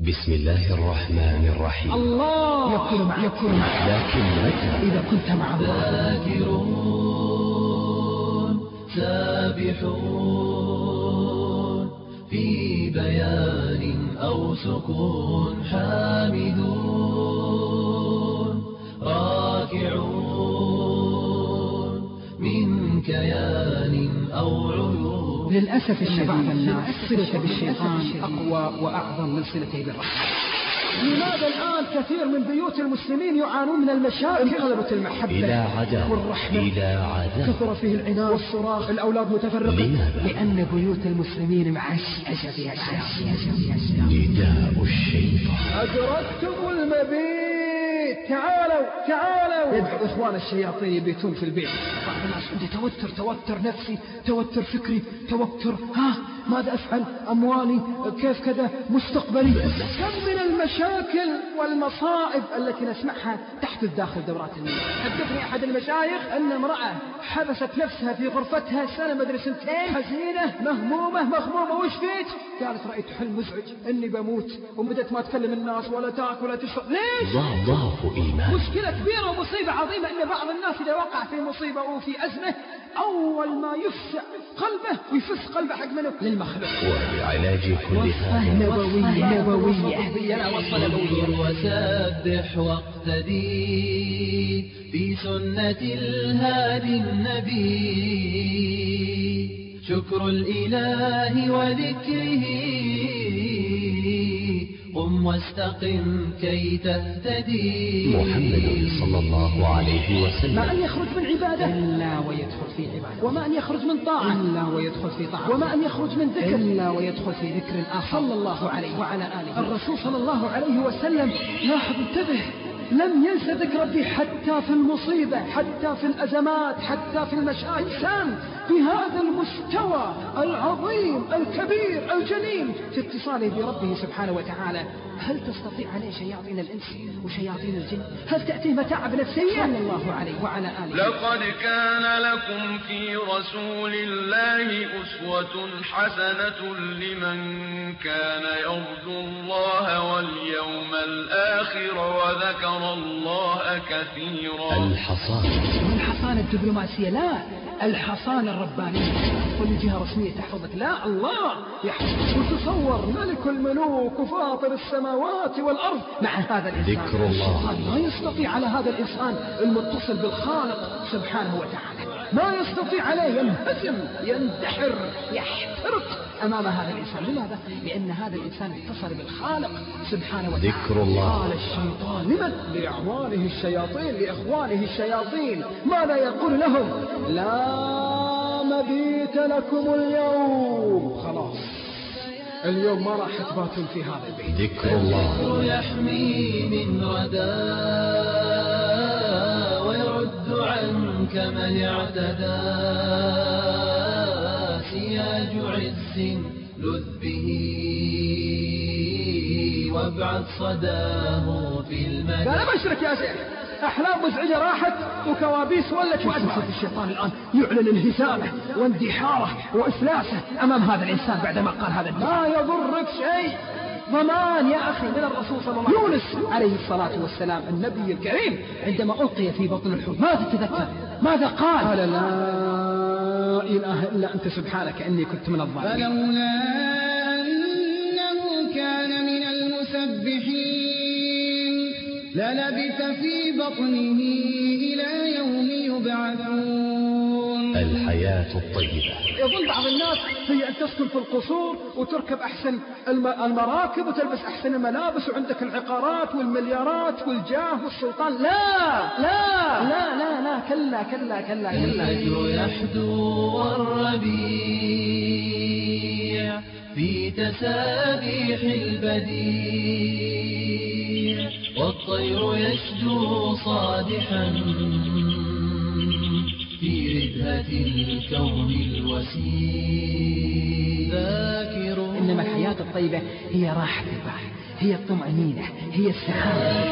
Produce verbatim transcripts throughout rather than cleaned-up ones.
بسم الله الرحمن الرحيم. الله يكون معك يكون معك لكن متى إذا كنت مع الله. ذاكرون سابحون في بيان أو سكون، حامدون راكعون من كيان أو عيون. للأسف الشديد بعض الناس صلته بالشيطان أقوى وأعظم من صلته بالرحمن. لماذا الآن كثير من بيوت المسلمين يعانون من المشاكل؟ انقلبت المحبة إلى عداوة والرحمة، إلى عداوة، كثر فيه العناد والصراخ، الأولاد متفرقة. لماذا؟ لأن بيوت المسلمين معششة فيها الشياطين. نداء الشيطان. أدركتم المبيت، تعالوا تعالوا. يدعو إخوان الشياطين يبيتون في البيت. بعض الناس عندي توتر توتر نفسي، توتر فكري، توتر ها ماذا أفعل، أموالي كيف كذا، مستقبلي. كم من المشاكل والمصائب التي نسمعها تحدث داخل دورات المياه. حدثني أحد المشايخ أن امرأة حبست نفسها في غرفتها سنة مدري سنتين، حزينة مهمومة مغمومة. وش فيك؟ قالت رأيت حلم مزعج أني بموت، وبدت ما تكلم الناس ولا تأكل ولا تشرب. ليش؟ ضعف إيمان. مشكلة كبيرة ومصيبة عظيمة أن بعض الناس إذا وقع في مصيبة أو في أزمة أول ما يفسع قلبه ويفس قلبه حق منه للمخلوق. ولعلاج كل هذا نبوية نبوية نبوية. وسبح واقتدي في سنة الهادي النبي، شكر الإله وذكره، قم واستقم كي تهتدي. محمد صلى الله عليه وسلم. ما أن يخرج من عبادة إلا ويدخل في عبادة، وما أن يخرج من طاعة إلا ويدخل في طاعة، وما أن يخرج من ذكر إلا ويدخل في ذكر آخر. صلى الله عليه وعلى آله. الرسول صلى الله عليه وسلم لاحظ انتبه لم ينسى ذكر ربي حتى في المصيبة، حتى في الأزمات، حتى في المشاكل. إنسان في هذا المستوى العظيم الكبير الجليل في اتصاله بربه سبحانه وتعالى، هل تستطيع عليه شياطين الإنس وشياطين الجن؟ هل تأتيه متاعب نفسية؟ صلى الله عليه وعلى آله. لقد كان لكم في رسول الله أسوة حسنة لمن كان يرجو الله واليوم الآخر وذكر الله كثيرا. الحصانة. الحصانة الدبلوماسية لا، الحصانة الربانية. كل جهة رسمية تحفظك، لا الله يحفظك. وتصور ملك الملوك وفاطر السماوات والأرض مع هذا الإنسان. ذكر الله. ما يستطيع على هذا الإنسان المتصل بالخالق سبحانه وتعالى، ما يستطيع عليه، ينهزم يندحر يحترق أمام هذا الإنسان. لماذا؟ لأن هذا الإنسان اتصل بالخالق سبحانه وتعالى. ذكر الله. قال الشيطان لمن؟ لأعوانه الشياطين، لإخوانه الشياطين. ماذا يقول لهم؟ لا مبيت لكم اليوم، خلاص اليوم ما راح تباتون في هذا البيت. ذكر الله. يحمي من ردى ويرد عنك من اعتدى، سياج عز لذ به وابعث صداه في المدى. قال أبشرك يا شيخ، أحلام مزعجة راحت وكوابيس ولت وأدبرت. الشيطان الآن يعلن انهزامه واندحاره وإفلاسه أمام هذا الإنسان بعدما قال هذا. ما يضرك شيء، ضمان يا أخي من الرسول صلى الله عليه وسلم. يونس عليه الصلاة والسلام النبي الكريم عندما ألقي في بطن الحوت ماذا تذكر؟ ماذا قال؟ قال لا إله إلا أنت سبحانك إني كنت من الظالمين. فلولا أنه كان من المسبحين للبث في بطنه إلى يوم يبعثون. الحياة الطيبة. يظن بعض الناس هي أن تسكن في القصور وتركب أحسن المراكب وتلبس أحسن الملابس وعندك العقارات والمليارات والجاه والسلطان. لا لا لا لا لا كلا كلا كلا كلا. الفجر يحدو والربيع في تسابيح البديع، والطير يشدو صادحا في ردهة الكون الوسيع. ذاكرون. إنما الحياة الطيبة هي راحة البال، هي الطمأنينة، هي السعادة.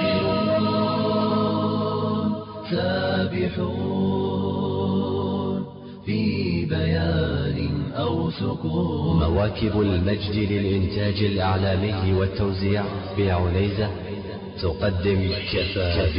سابحون في بيان أو سكون. مواكب المجد للإنتاج الإعلامي والتوزيع بعنيزة تقدم كفى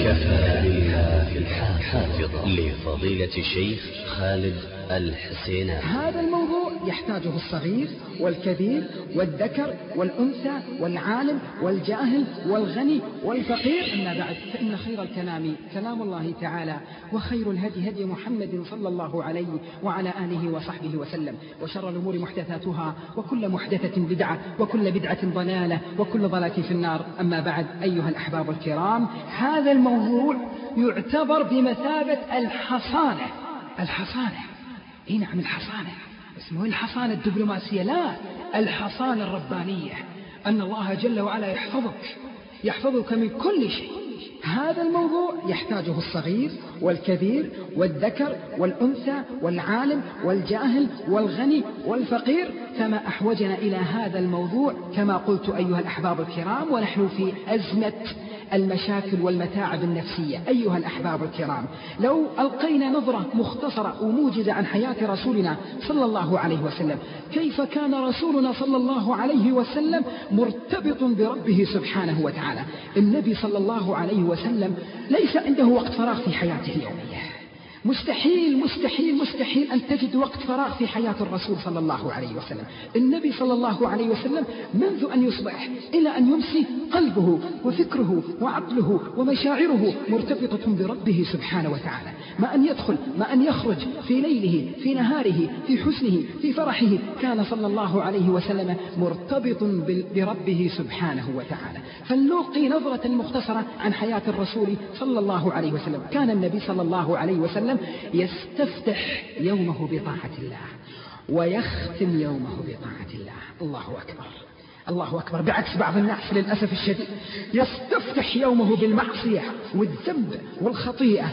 بالله الحافظة لفضيلة الشيخ خالد الحسين. هذا الموضوع يحتاجه الصغير والكبير والذكر والأنثى والعالم والجاهل والغني والفقير. أما بعد، فإن خير الكلام كلام الله تعالى، وخير الهدي هدي محمد صلى الله عليه وعلى آله وصحبه وسلم، وشر الأمور محدثاتها، وكل محدثة بدعة، وكل بدعة ضلالة، وكل ضلالة في النار. أما بعد، أيها الأحباب الكرام، هذا الموضوع يعتبر بمثابة الحصانة. الحصانة اي نعم، الحصانة اسمه الحصانة الدبلوماسية، لا، الحصانة الربانية، أن الله جل وعلا يحفظك يحفظك من كل شيء. هذا الموضوع يحتاجه الصغير والكبير والذكر والأنثى والعالم والجاهل والغني والفقير، فما أحوجنا إلى هذا الموضوع كما قلت أيها الأحباب الكرام، ونحن في أزمة المشاكل والمتاعب النفسية. أيها الأحباب الكرام، لو ألقينا نظرة مختصرة وموجزة عن حياة رسولنا صلى الله عليه وسلم، كيف كان رسولنا صلى الله عليه وسلم مرتبط بربه سبحانه وتعالى. النبي صلى الله عليه وسلم ليس عنده وقت فراغ في حياته اليومية. مستحيل مستحيل مستحيل أن تجد وقت فراغ في حياة الرسول صلى الله عليه وسلم. النبي صلى الله عليه وسلم منذ أن يصبح إلى أن يمسي قلبه وفكره وعقله ومشاعره مرتبطة بربه سبحانه وتعالى. ما أن يدخل ما أن يخرج، في ليله في نهاره، في حزنه في فرحه، كان صلى الله عليه وسلم مرتبط بربه سبحانه وتعالى. فلنلقي نظرة مختصرة عن حياة الرسول صلى الله عليه وسلم. كان النبي صلى الله عليه وسلم يستفتح يومه بطاعة الله، ويختم يومه بطاعة الله. الله أكبر الله أكبر. بعكس بعض الناس للأسف الشديد، يستفتح يومه بالمعصية والذنب والخطيئة،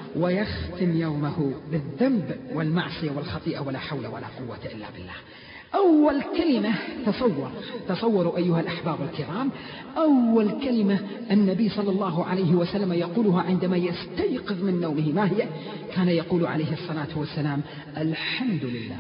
ويختم يومه بالذنب والمعصية والخطيئة، ولا حول ولا قوة إلا بالله. أول كلمة، تصور تصوروا أيها الأحباب الكرام، أول كلمة النبي صلى الله عليه وسلم يقولها عندما يستيقظ من نومه ما هي؟ كان يقول عليه الصلاة والسلام: الحمد لله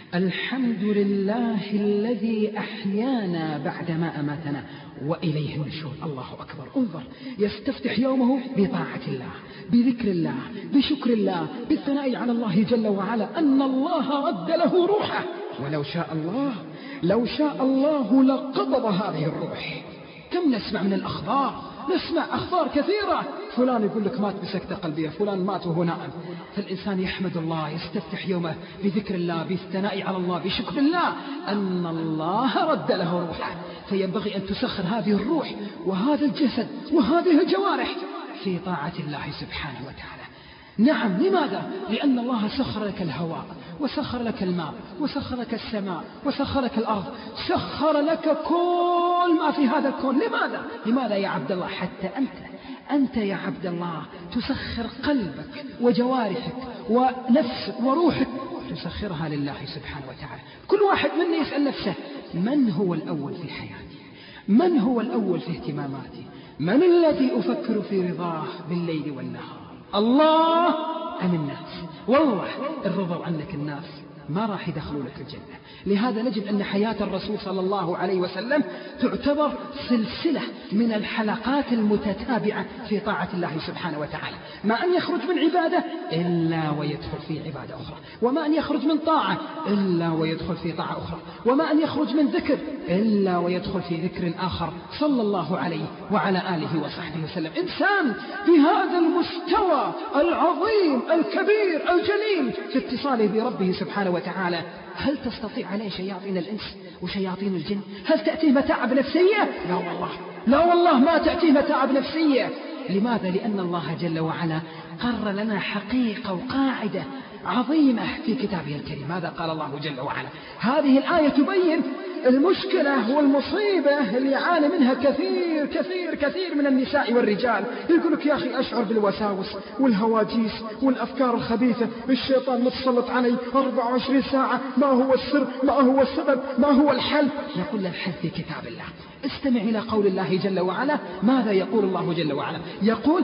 الحمد لله الذي أحيانا بعدما أماتنا وإليه النشور. الله أكبر. انظر، يستفتح يومه بطاعة الله، بذكر الله، بشكر الله، بالثناء على الله جل وعلا أن الله رد له روحه. ولو شاء الله لو شاء الله لقبض هذه الروح. كم نسمع من الأخبار، نسمع أخبار كثيرة، فلان يقول لك مات بسكتة قلبية، فلان مات وهو نائم. فالإنسان يحمد الله، يستفتح يومه بذكر الله، بالثناء على الله، بشكر الله أن الله رد له روحه. فينبغي أن تسخر هذه الروح وهذا الجسد وهذه الجوارح في طاعة الله سبحانه وتعالى. نعم، لماذا؟ لأن الله سخر لك الهواء، وسخر لك الماء، وسخر لك السماء، وسخر لك الأرض، سخر لك كل ما في هذا الكون. لماذا؟ لماذا يا عبد الله؟ حتى أنت أنت يا عبد الله تسخر قلبك وجوارحك ونفسك وروحك، تسخرها لله سبحانه وتعالى. كل واحد منا يسأل نفسه: من هو الأول في حياتي؟ من هو الأول في اهتماماتي؟ من الذي أفكر في رضاه بالليل والنهار؟ الله أم الناس؟ والله الرضا عنك الناس ما راح يدخلوا لك الجنة. لهذا نجد أن حياة الرسول صلى الله عليه وسلم تعتبر سلسلة من الحلقات المتتابعة في طاعة الله سبحانه وتعالى. ما أن يخرج من عبادة إلا ويدخل في عبادة أخرى، وما أن يخرج من طاعة إلا ويدخل في طاعة أخرى، وما أن يخرج من ذكر إلا ويدخل في ذكر آخر، صلى الله عليه وعلى آله وصحبه وسلم. إنسان بهذا المستوى العظيم الكبير الجليل في اتصاله بربه سبحانه وتعالى، هل تستطيع عليه شياطين الإنس وشياطين الجن؟ هل تأتيه متاعب نفسية؟ لا والله لا والله ما تأتيه متاعب نفسية. لماذا؟ لأن الله جل وعلا قرر لنا حقيقة وقاعدة عظيمة في كتابه الكريم. ماذا قال الله جل وعلا؟ هذه الآية تبين المشكلة والمصيبة اللي يعاني منها كثير كثير كثير من النساء والرجال. يقول لك: يا أخي أشعر بالوساوس والهواجيس والأفكار الخبيثة، الشيطان متسلط علي أربعة وعشرين ساعة، ما هو السر؟ ما هو السبب؟ ما هو الحل؟ نقول الحل في كتاب الله. استمع إلى قول الله جل وعلا. ماذا يقول الله جل وعلا؟ يقول: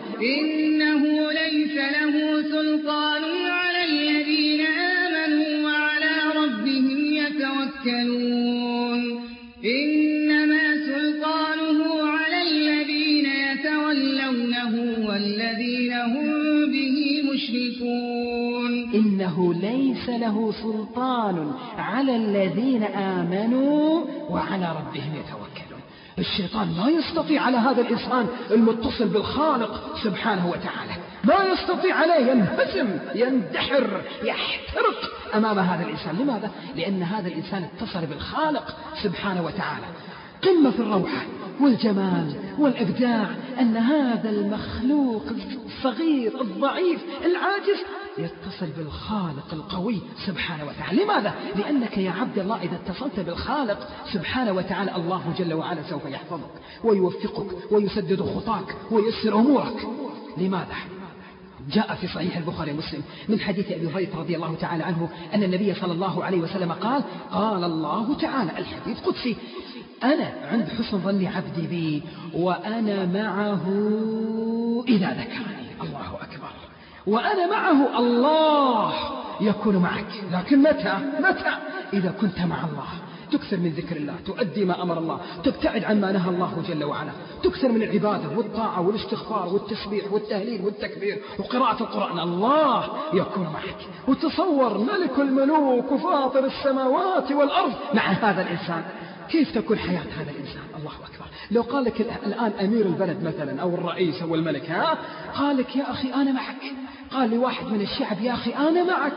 إنه ليس له سلطان على الذين آمنوا وعلى ربهم يتوكلون إنما سلطانه على الذين يتولونه والذين هم به مشركون إنه ليس له سلطان على الذين آمنوا وعلى ربهم يتوكلون. الشيطان ما يستطيع على هذا الإنسان المتصل بالخالق سبحانه وتعالى، ما يستطيع عليه، ينهزم يندحر يحترق أمام هذا الإنسان. لماذا؟ لأن هذا الإنسان اتصل بالخالق سبحانه وتعالى. قمة في الروعة والجمال والإبداع أن هذا المخلوق الصغير الضعيف العاجز يتصل بالخالق القوي سبحانه وتعالى. لماذا؟ لأنك يا عبد الله إذا اتصلت بالخالق سبحانه وتعالى الله جل وعلا سوف يحفظك ويوفقك ويسدد خطاك ويسر أمورك. لماذا؟ جاء في صحيح البخاري ومسلم من حديث أبي هريرة رضي الله تعالى عنه أن النبي صلى الله عليه وسلم قال: قال الله تعالى، الحديث قدسي: أنا عند حسن ظن عبدي بي وأنا معه إذا ذكرني. الله أكبر. وأنا معه، الله يكون معك، لكن متى؟ متى؟ إذا كنت مع الله تكثر من ذكر الله، تؤدي ما أمر الله، تبتعد عن ما نهى الله جل وعلا، تكثر من العبادة والطاعة والاستغفار والتسبيح والتهليل والتكبير وقراءة القرآن، الله يكون معك. وتصور ملك الملوك وفاطر السماوات والأرض مع هذا الإنسان، كيف تكون حياة هذا الإنسان؟ الله أكبر. لو قال لك الآن أمير البلد مثلا أو الرئيس أو الملك، ها قال لك: يا أخي أنا معك، قال لواحد من الشعب: يا أخي أنا معك،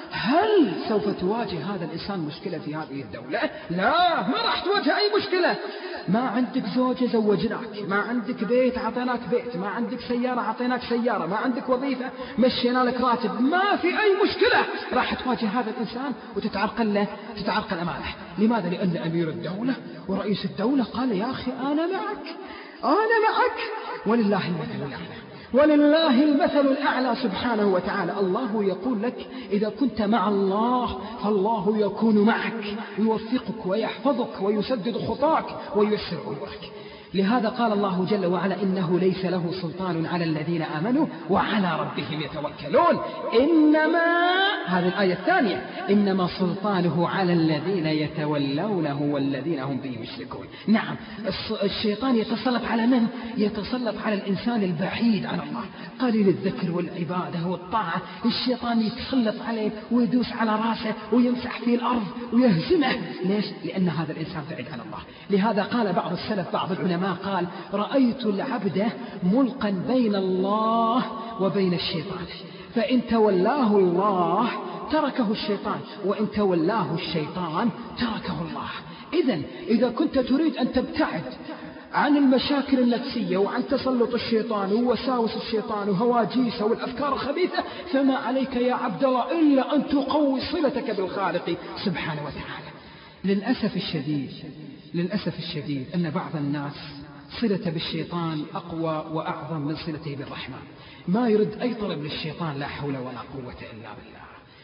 هل سوف تواجه هذا الإنسان مشكلة في هذه الدولة؟ لا، ما راح تواجه أي مشكلة. ما عندك زوجة زوجناك، ما عندك بيت عطيناك بيت، ما عندك سيارة عطيناك سيارة، ما عندك وظيفة مشينا لك راتب، ما في أي مشكلة راح تواجه هذا الإنسان وتتعرقل له تتعرقل أمامه. لماذا؟ لأن أمير الدولة ورئيس الدولة قال: يا أخي أنا معك، أنا معك. ولله المثل الأعلى، ولله المثل الأعلى سبحانه وتعالى. الله يقول لك: إذا كنت مع الله فالله يكون معك، يوفقك ويحفظك ويسدد خطاك وييسر أمورك. لهذا قال الله جل وعلا: إنه ليس له سلطان على الذين آمنوا وعلى ربهم يتوكلون. إنما، هذه الآية الثانية، إنما سلطانه على الذين يتولونه والذين هم به مشركون. نعم، الشيطان يتسلط على من؟ يتسلط على الإنسان البعيد عن الله، قليل الذكر والعبادة والطاعة. الشيطان يتسلط عليه ويدوس على راسه ويمسح فيه الأرض ويهزمه. ليش؟ لأن هذا الإنسان بعيد عن الله. لهذا قال بعض السلف، بعض العلماء قال: رأيت العبد ملقا بين الله وبين الشيطان، فإن تولاه الله تركه الشيطان، وإن تولاه الشيطان تركه الله. إذن إذا كنت تريد أن تبتعد عن المشاكل النفسية وعن تسلط الشيطان ووساوس الشيطان وهواجيسه والأفكار الخبيثة، فما عليك يا عبد الله إلا أن تقوي صلتك بالخالق سبحانه وتعالى. للأسف الشديد للأسف الشديد أن بعض الناس صلته بالشيطان أقوى وأعظم من صلته بالرحمن، ما يرد أي طلب للشيطان، لا حول ولا قوة إلا بالله.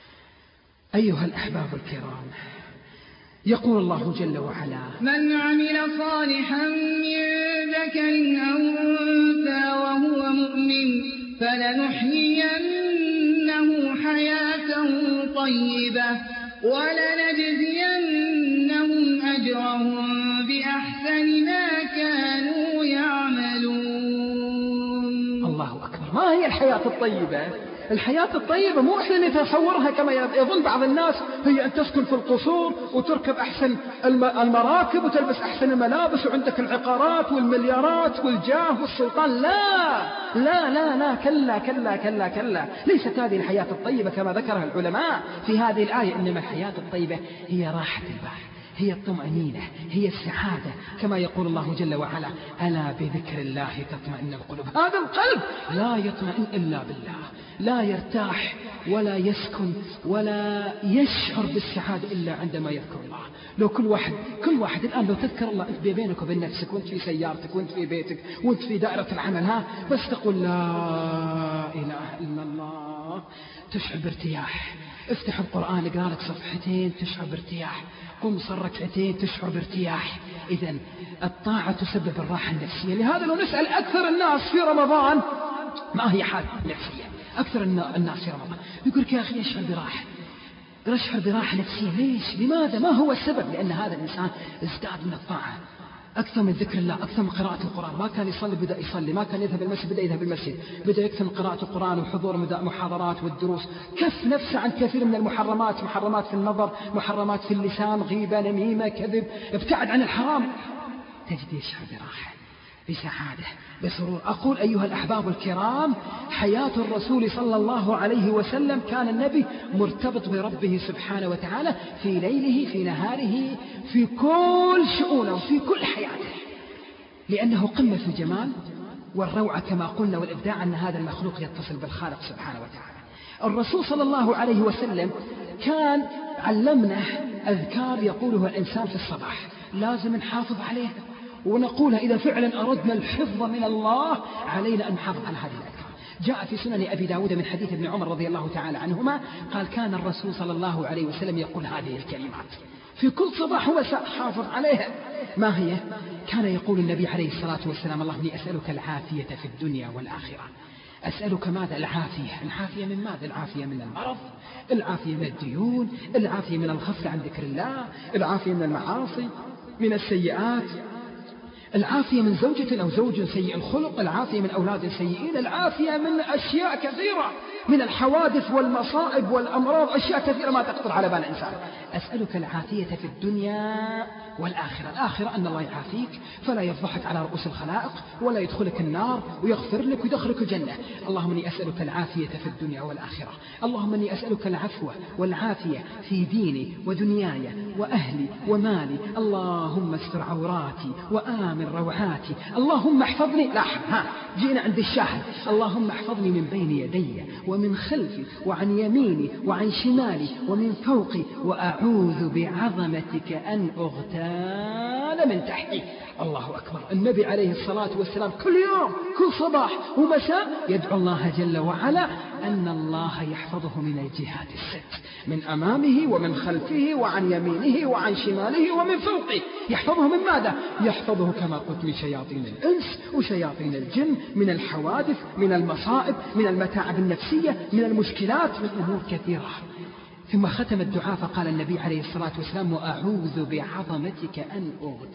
أيها الأحباب الكرام، يقول الله جل وعلا: من عمل صالحا من ذكر أو أنثى وهو مؤمن فلنحيينه حياة طيبة ولنجزينهم أجرهم بأحسن ما كانوا يعملون. الله أكبر. ما هي الحياة الطيبة؟ الحياة الطيبة مو احنا نتصورها كما يظن بعض الناس، هي أن تسكن في القصور وتركب أحسن المراكب وتلبس أحسن الملابس وعندك العقارات والمليارات والجاه والسلطان. لا لا لا لا كلا كلا كلا كلا، ليست هذه الحياة الطيبة كما ذكرها العلماء في هذه الآية. إنما الحياة الطيبة هي راحة البال، هي الطمأنينة، هي السعادة، كما يقول الله جل وعلا: ألا بذكر الله تطمئن القلوب. هذا القلب لا يطمئن إلا بالله، لا يرتاح ولا يسكن ولا يشعر بالسعادة إلا عندما يذكر الله. لو كل واحد كل واحد الآن لو تذكر الله أنت بينك وبين نفسك، وانت في سيارتك وانت في بيتك وانت في دائرة العمل، ها بس تقول لا إله إلا الله، تشعر بارتياح. افتح القرآن اقرأ لك صفحتين تشعر بارتياح، قم صل ركعتين تشعر بارتياح. إذن الطاعة تسبب الراحة النفسية. لهذا لو نسأل أكثر الناس في رمضان ما هي حالة نفسية، أكثر الناس في رمضان يقول لك: يا أخي أشعر براحة، قال أشعر براحة نفسية. ليش؟ لماذا؟ ما هو السبب؟ لأن هذا الإنسان ازداد من الطاعة، أكثر من ذكر الله، أكثر من قراءة القرآن. ما كان يصلي بدأ يصلي، ما كان يذهب المسجد بدأ يذهب المسجد، بدأ يكثر من قراءة القرآن وحضور محاضرات والدروس. كف نفسه عن كثير من المحرمات، محرمات في النظر، محرمات في اللسان، غيبة، نميمة، كذب، ابتعد عن الحرام. تجد يشعر براحة، بسعادة، بسرور. أقول أيها الأحباب الكرام، حياة الرسول صلى الله عليه وسلم كان النبي مرتبط بربه سبحانه وتعالى في ليله، في نهاره، في كل شؤونه، في كل حياته، لأنه قمة في الجمال والروعة كما قلنا والإبداع، أن هذا المخلوق يتصل بالخالق سبحانه وتعالى. الرسول صلى الله عليه وسلم كان علمنا أذكار يقولها الإنسان في الصباح، لازم نحافظ عليها ونقولها إذا فعلا أردنا الحفظ من الله علينا أن نحافظ على هذه الأذكار. جاء في سنن أبي داود من حديث ابن عمر رضي الله تعالى عنهما قال كان الرسول صلى الله عليه وسلم يقول هذه الكلمات في كل صباح ومساء، حافظ عليها. ما هي؟ كان يقول النبي عليه الصلاة والسلام اللهم إني أسألك العافية في الدنيا والآخرة. أسألك ماذا؟ العافية. العافية من ماذا؟ العافية من المرض، العافية من الديون، العافية من الغفلة عن ذكر الله، العافية من المعاصي، من السيئات، العافية من زوجة أو زوج سيء الخلق، العافية من أولاد سيئين، العافية من أشياء كثيرة، من الحوادث والمصائب والأمراض، أشياء كثيرة ما تخطر على بال إنسان. أسألك العافية في الدنيا والآخرة. الآخرة أن الله يعافيك فلا يفضحك على رؤوس الخلائق ولا يدخلك النار ويغفر لك ويدخلك الجنة. اللهم إني أسألك العافية في الدنيا والآخرة. اللهم إني أسألك العفو والعافية في ديني ودنياي وأهلي ومالي. اللهم استر عوراتي وآمن روعاتي. اللهم احفظني. لاحظ، ها جينا عند الشاهد. اللهم احفظني من بين يدي ومن خلفي وعن يميني وعن شمالي ومن فوقي، وأعوذ بعظمتك أن أغتال من تحتي. الله أكبر. النبي عليه الصلاة والسلام كل يوم، كل صباح ومساء يدعو الله جل وعلا أن الله يحفظه من الجهات الست، من أمامه ومن خلفه وعن يمينه وعن شماله ومن فوقه. يحفظه من ماذا؟ يحفظه كما قلت من شياطين الإنس وشياطين الجن، من الحوادث، من المصائب، من المتاعب النفسية، من المشكلات، من أمور كثيرة. ثم ختم الدعاء فقال النبي عليه الصلاة والسلام وأعوذ بعظمتك أن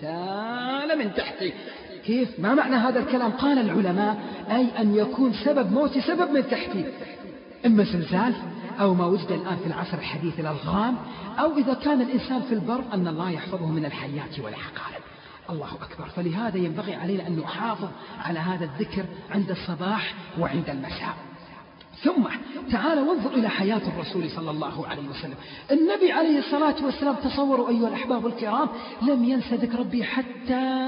أغتال من تحتي. كيف؟ ما معنى هذا الكلام؟ قال العلماء أي أن يكون سبب موتي سبب من تحتي، إما زلزال أو ما وجد الآن في العصر الحديث الألغام، أو إذا كان الإنسان في البر أن الله يحفظه من الحيات والعقارب. الله أكبر. فلهذا ينبغي علينا أن نحافظ على هذا الذكر عند الصباح وعند المساء. ثم تعال وانظر إلى حياة الرسول صلى الله عليه وسلم. النبي عليه الصلاة والسلام تصوروا أيها الأحباب الكرام لم ينسى ذكر ربي حتى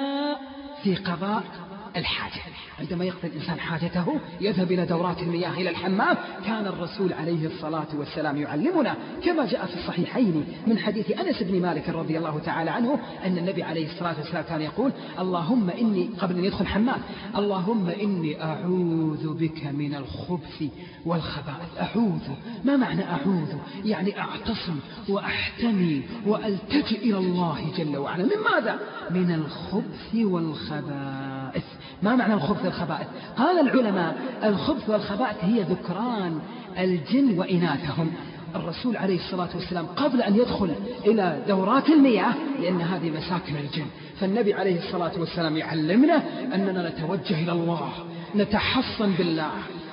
في قضاء الحاجة. عندما يقضي الإنسان حاجته يذهب إلى دورات المياه إلى الحمام، كان الرسول عليه الصلاة والسلام يعلمنا كما جاء في الصحيحين من حديث أنس بن مالك رضي الله تعالى عنه أن النبي عليه الصلاة والسلام كان يقول اللهم إني، قبل أن يدخل حمام، اللهم إني أعوذ بك من الخبث والخبائث. أعوذ، ما معنى أعوذ؟ يعني أعتصم وأحتمي وألتجئ إلى الله جل وعلا. من ماذا؟ من الخبث والخبائث. ما معنى الخبث والخبائث؟ قال العلماء الخبث والخبائث هي ذكران الجن وإناثهم. الرسول عليه الصلاة والسلام قبل أن يدخل إلى دورات المياه، لأن هذه مساكن الجن، فالنبي عليه الصلاة والسلام يعلمنا أننا نتوجه إلى الله، نتحصن بالله،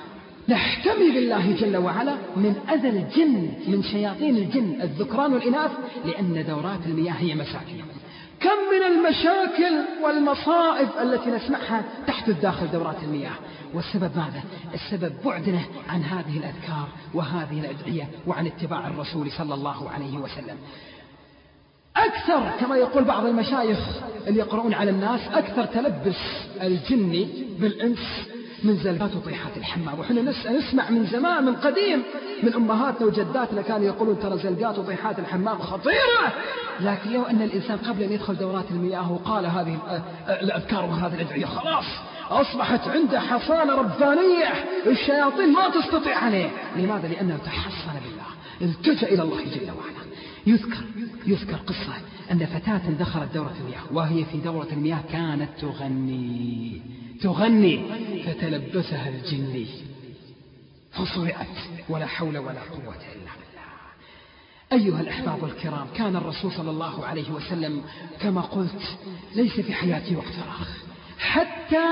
نحتمي بالله جل وعلا من أذى الجن، من شياطين الجن الذكران والإناث، لأن دورات المياه هي مساكنهم. كم من المشاكل والمصائب التي نسمعها تحت داخل دورات المياه، والسبب ماذا؟ السبب بعدنا عن هذه الأذكار وهذه الأدعية وعن اتباع الرسول صلى الله عليه وسلم. أكثر كما يقول بعض المشايخ اللي يقرؤون على الناس، أكثر تلبس الجن بالإنس من زلقات وطيحات الحمام. وحنا نسمع من زمان من قديم من أمهاتنا وجداتنا كانوا يقولون ترى زلقات وطيحات الحمام خطيرة، لكن لو أن الإنسان قبل أن يدخل دورات المياه وقال هذه الأذكار وهذه الأدعية خلاص أصبحت عنده حصانة ربانية، الشياطين ما تستطيع عليه. لماذا؟ لأنه تحصن بالله، التجأ إلى الله جل وعلا. يذكر يذكر قصة أن فتاة دخلت دورة المياه، وهي في دورة المياه كانت تغني تغني فتلبسها الجني فصرعت، ولا حول ولا قوة إلا بالله. أيها الأحباب الكرام، كان الرسول صلى الله عليه وسلم كما قلت ليس في حياته وقت فراغ، حتى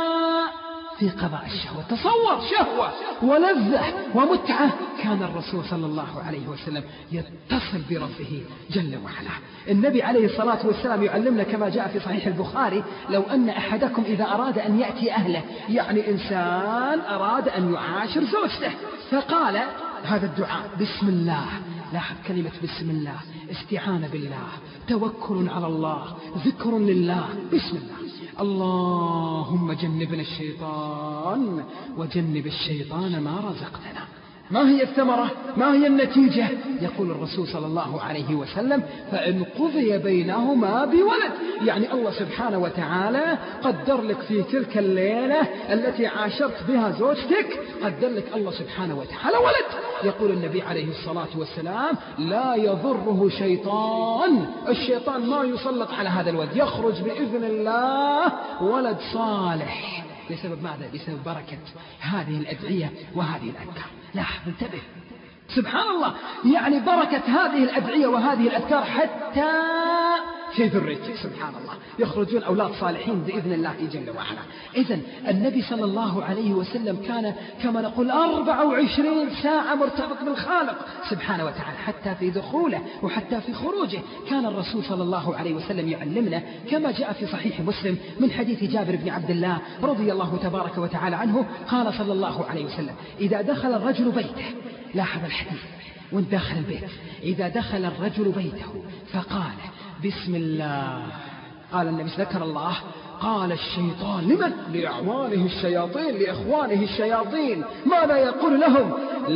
في قضاء الشهوة. تصور شهوة ولذة ومتعة، كان الرسول صلى الله عليه وسلم يتصل بربه جل وعلا. النبي عليه الصلاة والسلام يعلمنا كما جاء في صحيح البخاري: لو أن أحدكم إذا أراد أن يأتي أهله، يعني إنسان أراد أن يعاشر زوجته، فقال هذا الدعاء: بسم الله. لاحظ كلمة بسم الله، استعانة بالله، توكل على الله، ذكر لله، بسم الله. اللهم جنبنا الشيطان وجنب الشيطان ما رزقتنا. ما هي الثمرة؟ ما هي النتيجة؟ يقول الرسول صلى الله عليه وسلم: فإن قضي بينهما بولد، يعني الله سبحانه وتعالى قدر لك في تلك الليلة التي عاشرت بها زوجتك، قدر لك الله سبحانه وتعالى ولد. يقول النبي عليه الصلاة والسلام: لا يضره شيطان، الشيطان ما يسلط على هذا الولد، يخرج بإذن الله ولد صالح. بسبب ماذا؟ بسبب بركة هذه الأدعية وهذه الأذكار. لاحظ، انتبه، سبحان الله، يعني بركة هذه الأدعية وهذه الأذكار حتى في ذريتك، سبحان الله، يخرجون أولاد صالحين بإذن الله جل وعلا. إذن النبي صلى الله عليه وسلم كان كما نقول أربع وعشرين ساعة مرتبط بالخالق سبحانه وتعالى، حتى في دخوله وحتى في خروجه. كان الرسول صلى الله عليه وسلم يعلمنا كما جاء في صحيح مسلم من حديث جابر بن عبد الله رضي الله تبارك وتعالى عنه، قال صلى الله عليه وسلم: إذا دخل الرجل بيته، لاحظ الحديث وانت داخل البيت، إذا دخل الرجل بيته فقال بسم الله، قال النبي ذكر الله، قال الشيطان لمن؟ لأعوانه الشياطين، لإخوانه الشياطين، ماذا يقول لهم؟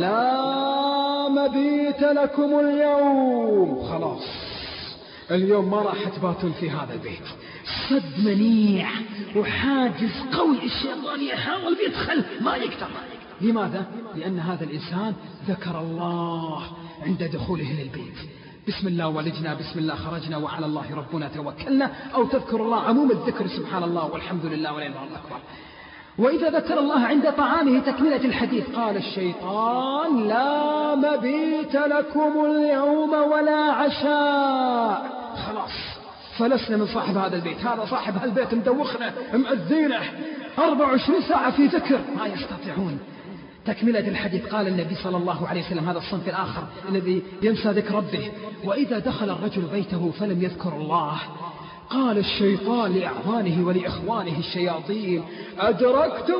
لا مبيت لكم اليوم، خلاص اليوم ما راح تباتون في هذا البيت. صد منيع وحاجز قوي، الشيطان يحاول يدخل ما يقدر. لماذا؟ لأن هذا الإنسان ذكر الله عند دخوله للبيت، بسم الله ولجنا، بسم الله خرجنا، وعلى الله ربنا توكلنا، أو تذكر الله عموم الذكر، سبحان الله والحمد لله ولا إله إلا الله. وإذا ذكر الله عند طعامه، تكملة الحديث، قال الشيطان لا مبيت لكم اليوم ولا عشاء. خلاص فلسنا من صاحب هذا البيت، هذا صاحب هالبيت مدوخنا مأذينه أربع وعشرين ساعة في ذكر، ما يستطيعون. تكملة الحديث، قال النبي صلى الله عليه وسلم، هذا الصنف الآخر الذي ينسى ذكر ربه: وإذا دخل الرجل بيته فلم يذكر الله، قال الشيطان لأعوانه ولإخوانه الشياطين: أدركتم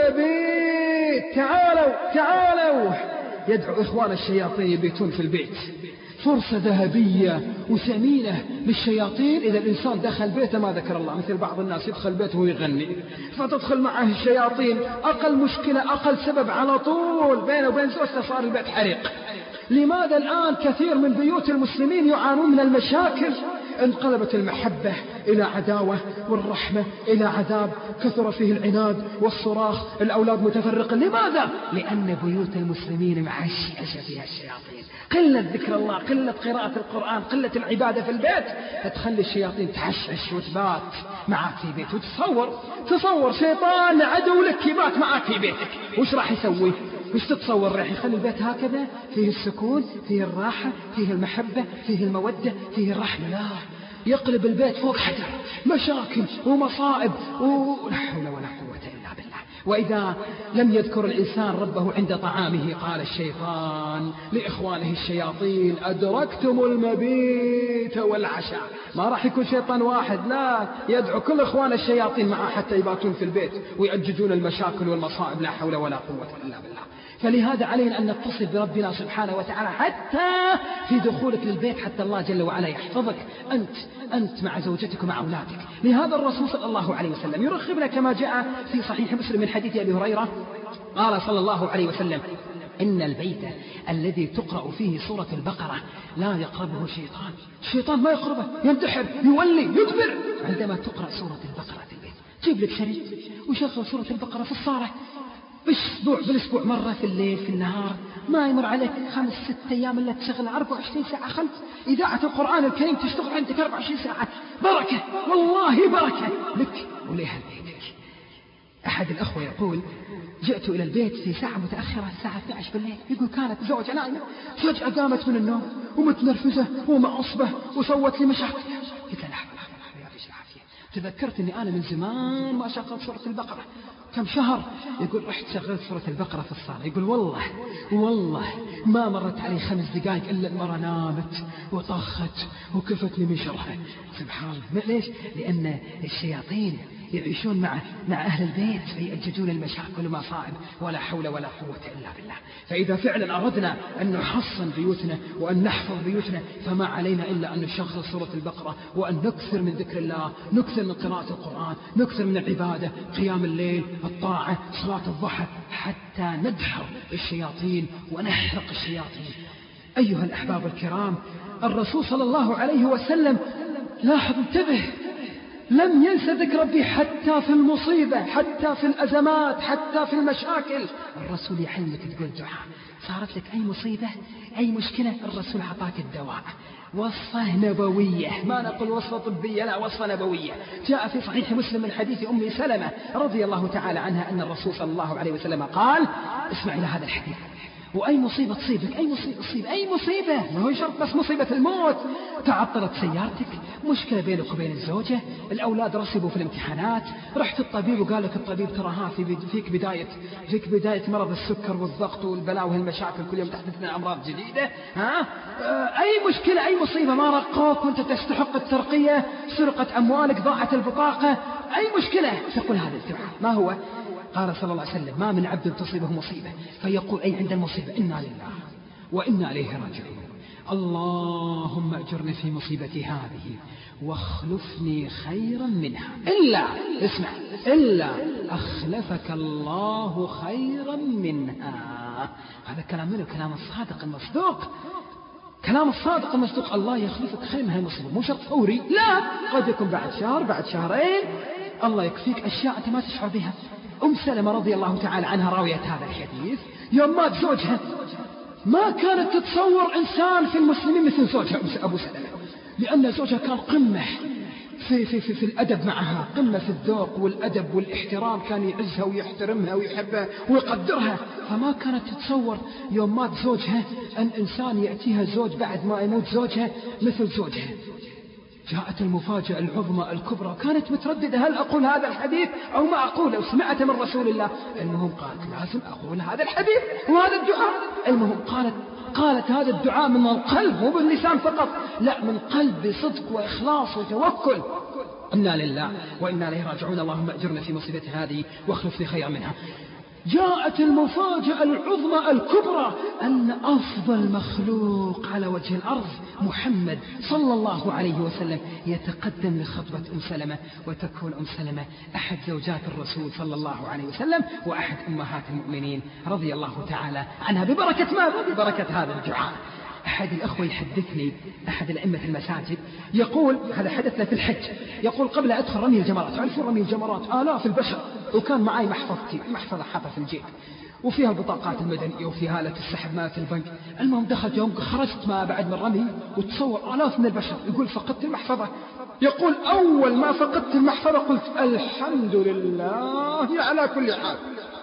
المبيت، تعالوا تعالوا. يدعو إخوان الشياطين يبيتون في البيت. فرصة ذهبية وثمينة للشياطين إذا الإنسان دخل بيته ما ذكر الله. مثل بعض الناس يدخل بيته ويغني، فتدخل معه الشياطين، أقل مشكلة أقل سبب على طول بينه وبين زوجته صار البيت حريق. لماذا الآن كثير من بيوت المسلمين يعانون من المشاكل؟ انقلبت المحبة إلى عداوة، والرحمة إلى عذاب، كثر فيه العناد والصراخ، الأولاد متفرقة. لماذا؟ لأن بيوت المسلمين معششة فيها الشياطين، قلة ذكر الله، قلة قراءة القرآن، قلة العبادة في البيت، فتخلي الشياطين تحشش وتبات معك في بيت. وتصور تصور شيطان عدو لك يبات معك في بيتك، وش راح يسوي؟ وش تتصور؟ راح يخلي البيت هكذا فيه السكون، فيه الراحة، فيه المحبة، فيه المودة، فيه الرحمة؟ لا، يقلب البيت فوق حجر، مشاكل ومصائب ولا حول ولا قوة إلا بالله. وإذا لم يذكر الإنسان ربه عند طعامه، قال الشيطان لإخوانه الشياطين: أدركتم المبيت والعشاء. ما راح يكون شيطان واحد، لا، يدعو كل إخوان الشياطين معه حتى يباتون في البيت ويأججون المشاكل والمصائب، لا حول ولا قوة إلا بالله. فلهذا علينا أن نتصل بربنا سبحانه وتعالى حتى في دخولك للبيت، حتى الله جل وعلا يحفظك أنت أنت مع زوجتك ومع أولادك. لهذا الرسول صلى الله عليه وسلم يرغبنا كما جاء في صحيح مسلم من حديث أبي هريرة، قال صلى الله عليه وسلم: إن البيت الذي تقرأ فيه سورة البقرة لا يقربه شيطان. الشيطان ما يقربه، ينتحر، يولي، يدبر عندما تقرأ سورة البقرة في البيت. جيب لك شريط وشغل سورة البقرة في الصالة بالأسبوع بالأسبوع، مرة في الليل في النهار، ما يمر عليك خمس ست أيام إلا تشغل أربع وعشرين ساعة. خمس إذاعة القرآن الكريم تشتغل عندك أربع وعشرين ساعة، بركة والله، بركة لك ولأهل بيتك. أحد الأخوة يقول جئت إلى البيت في ساعة متأخرة الساعة اثنتي عشرة بالليل. يقول كانت زوجة نائمة فجأة قامت من النوم ومتنرفزة ومعصبة وسوت لي مشاكل. قلت له لحظة لحظة لحظة يا فيش العافية. تذكرت أني أنا من زمان ما شغلت سورة البقرة كم شهر. يقول رحت شغلت سورة البقرة في الصالة. يقول والله والله ما مرت علي خمس دقائق إلا المرة نامت وطخت وكفتني من شرها. سبحان الله. ليش؟ لأن الشياطين يعيشون مع مع أهل البيت فيأججون المشاكل والمصائب ولا حول ولا قوة إلا بالله. فإذا فعلا أردنا أن نحصن بيوتنا وأن نحفظ بيوتنا فما علينا إلا أن نشغل سورة البقرة وأن نكثر من ذكر الله، نكثر من قراءة القرآن، نكثر من العبادة، قيام الليل، الطاعة، صلاة الضحى، حتى ندحر الشياطين ونحرق الشياطين. أيها الأحباب الكرام، الرسول صلى الله عليه وسلم لاحظ انتبه لم ينسى ذكر ربي حتى في المصيبة، حتى في الأزمات، حتى في المشاكل. الرسول يحلمك تقول دعاء. صارت لك أي مصيبة أي مشكلة الرسول عطاك الدواء. وصفة نبوية، ما نقول وصفة طبية، لا وصفة نبوية. جاء في صحيح مسلم من حديث أم سلمة رضي الله تعالى عنها أن الرسول صلى الله عليه وسلم قال اسمع إلى هذا الحديث: وأي مصيبة تصيبك، أي مصيبة تصيب أي مصيبة، ما هو شرط بس مصيبة الموت، تعطلت سيارتك، مشكلة بينك وبين الزوجة، الأولاد رسبوا في الامتحانات، رحت الطبيب وقال لك الطبيب ترى ها في فيك بداية فيك بداية مرض السكر والضغط والبلاء وهالمشاكل، كل يوم تحدث لنا أمراض جديدة. ها أي مشكلة أي مصيبة، ما رقوك وأنت تستحق الترقية، سرقت أموالك، ضاعت البطاقة، أي مشكلة تقول هذا الدعاء. ما هو؟ قال صلى الله عليه وسلم: ما من عبد تصيبه مصيبة فيقول أي عند المصيبة إنا لله وإنا إليه راجعون، اللهم أجرني في مصيبتي هذه واخلفني خيرا منها، إلا اسمع إلا أخلفك الله خيرا منها. هذا كلام منه؟ كلام الصادق المصدوق، كلام الصادق المصدوق. الله يخلفك خير من هاي المصيبة، مو شرط فوري، لا، قد يكون بعد شهر بعد شهرين الله يكفيك أشياء أنت ما تشعر بها. أم سلمة رضي الله تعالى عنها راوية هذا الحديث يوم مات زوجها ما كانت تتصور إنسان في المسلمين مثل زوجها أبو سلمة، لأن زوجها كان قمة في, في, في, في الأدب معها، قمة في الذوق والأدب والاحترام، كان يعزها ويحترمها ويحبها ويقدرها. فما كانت تتصور يوم مات زوجها أن إنسان يأتيها زوج بعد ما يموت زوجها مثل زوجها. جاءت المفاجأة العظمى الكبرى، كانت مترددة هل أقول هذا الحديث أو ما أقوله، سمعت من رسول الله. المهم قالت لازم أقول هذا الحديث وهذا الدعاء. المهم قالت قالت هذا الدعاء من القلب، مو باللسان فقط، لا، من قلب بصدق وإخلاص وتوكل. إنا لله وإنا إليه راجعون، اللهم أجرنا في مصيبتي هذه واخلفني خيرا منها. جاءت المفاجأة العظمى الكبرى أن أفضل مخلوق على وجه الأرض محمد صلى الله عليه وسلم يتقدم لخطبة أم سلمة، وتكون أم سلمة أحد زوجات الرسول صلى الله عليه وسلم وأحد أمهات المؤمنين رضي الله تعالى عنها، ببركة ماذا؟ ببركة هذا الدعاء. أحد الأخوة يحدثني، أحد الأئمة المساجد يقول، هذا حدثنا في الحج، يقول قبل أدخل رمي الجمرات، تعرفون رمي الجمرات آلاف البشر، وكان معي محفظتي، محفظة حاطة في الجيب وفيها البطاقات المدنية وفيها آلة السحب مالت البنك. المهم دخلت يوم خرجت ما بعد من رمي وتصور آلاف من البشر، يقول فقدت المحفظة. يقول أول ما فقدت المحفظة قلت الحمد لله على كل حال،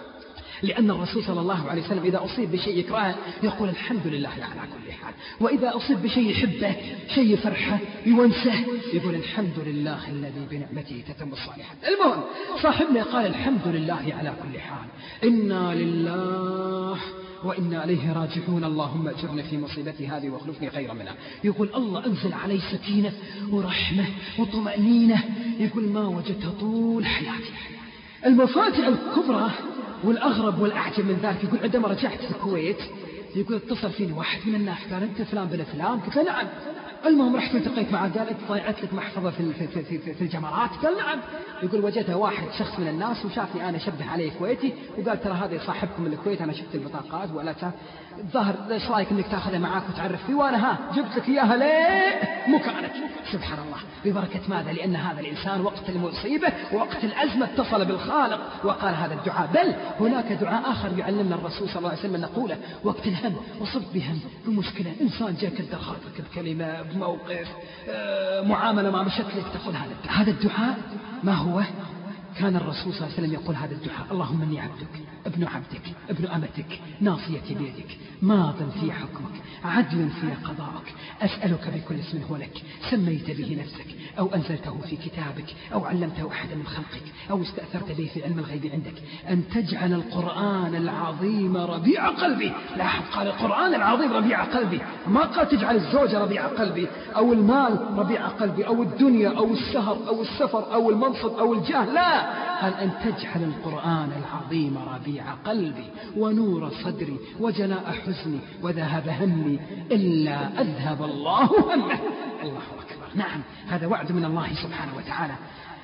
لأن الرسول صلى الله عليه وسلم إذا أصيب بشيء يكرهه يقول الحمد لله على كل حال، وإذا أصيب بشيء يحبه شيء يفرحه يونسه يقول الحمد لله الذي بنعمته تتم الصالحات. المهم صاحبنا قال الحمد لله على كل حال، إنا لله وإنا إليه راجعون، اللهم أجرني في مصيبتي هذه واخلفني خيرا منها. يقول الله أنزل علي سكينة ورحمة وطمأنينة، يقول ما وجدتها طول حياتي. المفاجأة الكبرى والأغرب والأعجب من ذلك، يقول عندما رجعت الكويت يقول اتصل فيني واحد من الناس قال أنت فلان بن فلان؟ قلت له نعم. المهم رحت التقيت معه قال أنت ضيعت لك محفظة في, في, في, في, في الجمرات؟ قال نعم. يقول وجدها واحد شخص من الناس وشافني أنا شبه عليه كويتي وقال ترى هذا صاحبكم من الكويت، أنا شفت البطاقات ولا شاف الظاهر، ايش رايك انك تاخذها معاك وتعرف فيه؟ وانا ها جبت لك اياها ليه مكانك. سبحان الله، ببركة ماذا؟ لأن هذا الإنسان وقت المصيبة وقت الأزمة اتصل بالخالق وقال هذا الدعاء. بل هناك دعاء آخر يعلمنا الرسول صلى الله عليه وسلم نقوله وقت الهم وصبت بهم بمشكلة، إنسان جاك كدر خاطرك بكلمة بموقف آه معاملة ما مشت لك، تقول هذا هذا الدعاء. ما هو؟ كان الرسول صلى الله عليه وسلم يقول هذا الدعاء: اللهم إني عبدك ابن عبدك ابن أمتك ناصيتي بيدك ماض في حكمك عدل في قضاءك أسألك بكل اسم هو لك سميت به نفسك أو أنزلته في كتابك أو علمته أحد من خلقك أو استأثرت به في علم الغيب عندك أن تجعل القرآن العظيم ربيع قلبي. لاحظ قال القرآن العظيم ربيع قلبي، ما قال تجعل الزوجة ربيع قلبي أو المال ربيع قلبي أو الدنيا أو السهر أو السفر أو المنصب أو الجاه، لا، قال أن تجعل القرآن العظيم ربيع قلبي ونور صدري وجلاء حزني وذهب همي إلا أذهب الله همه. الله أكبر. نعم، هذا وعد من الله سبحانه وتعالى.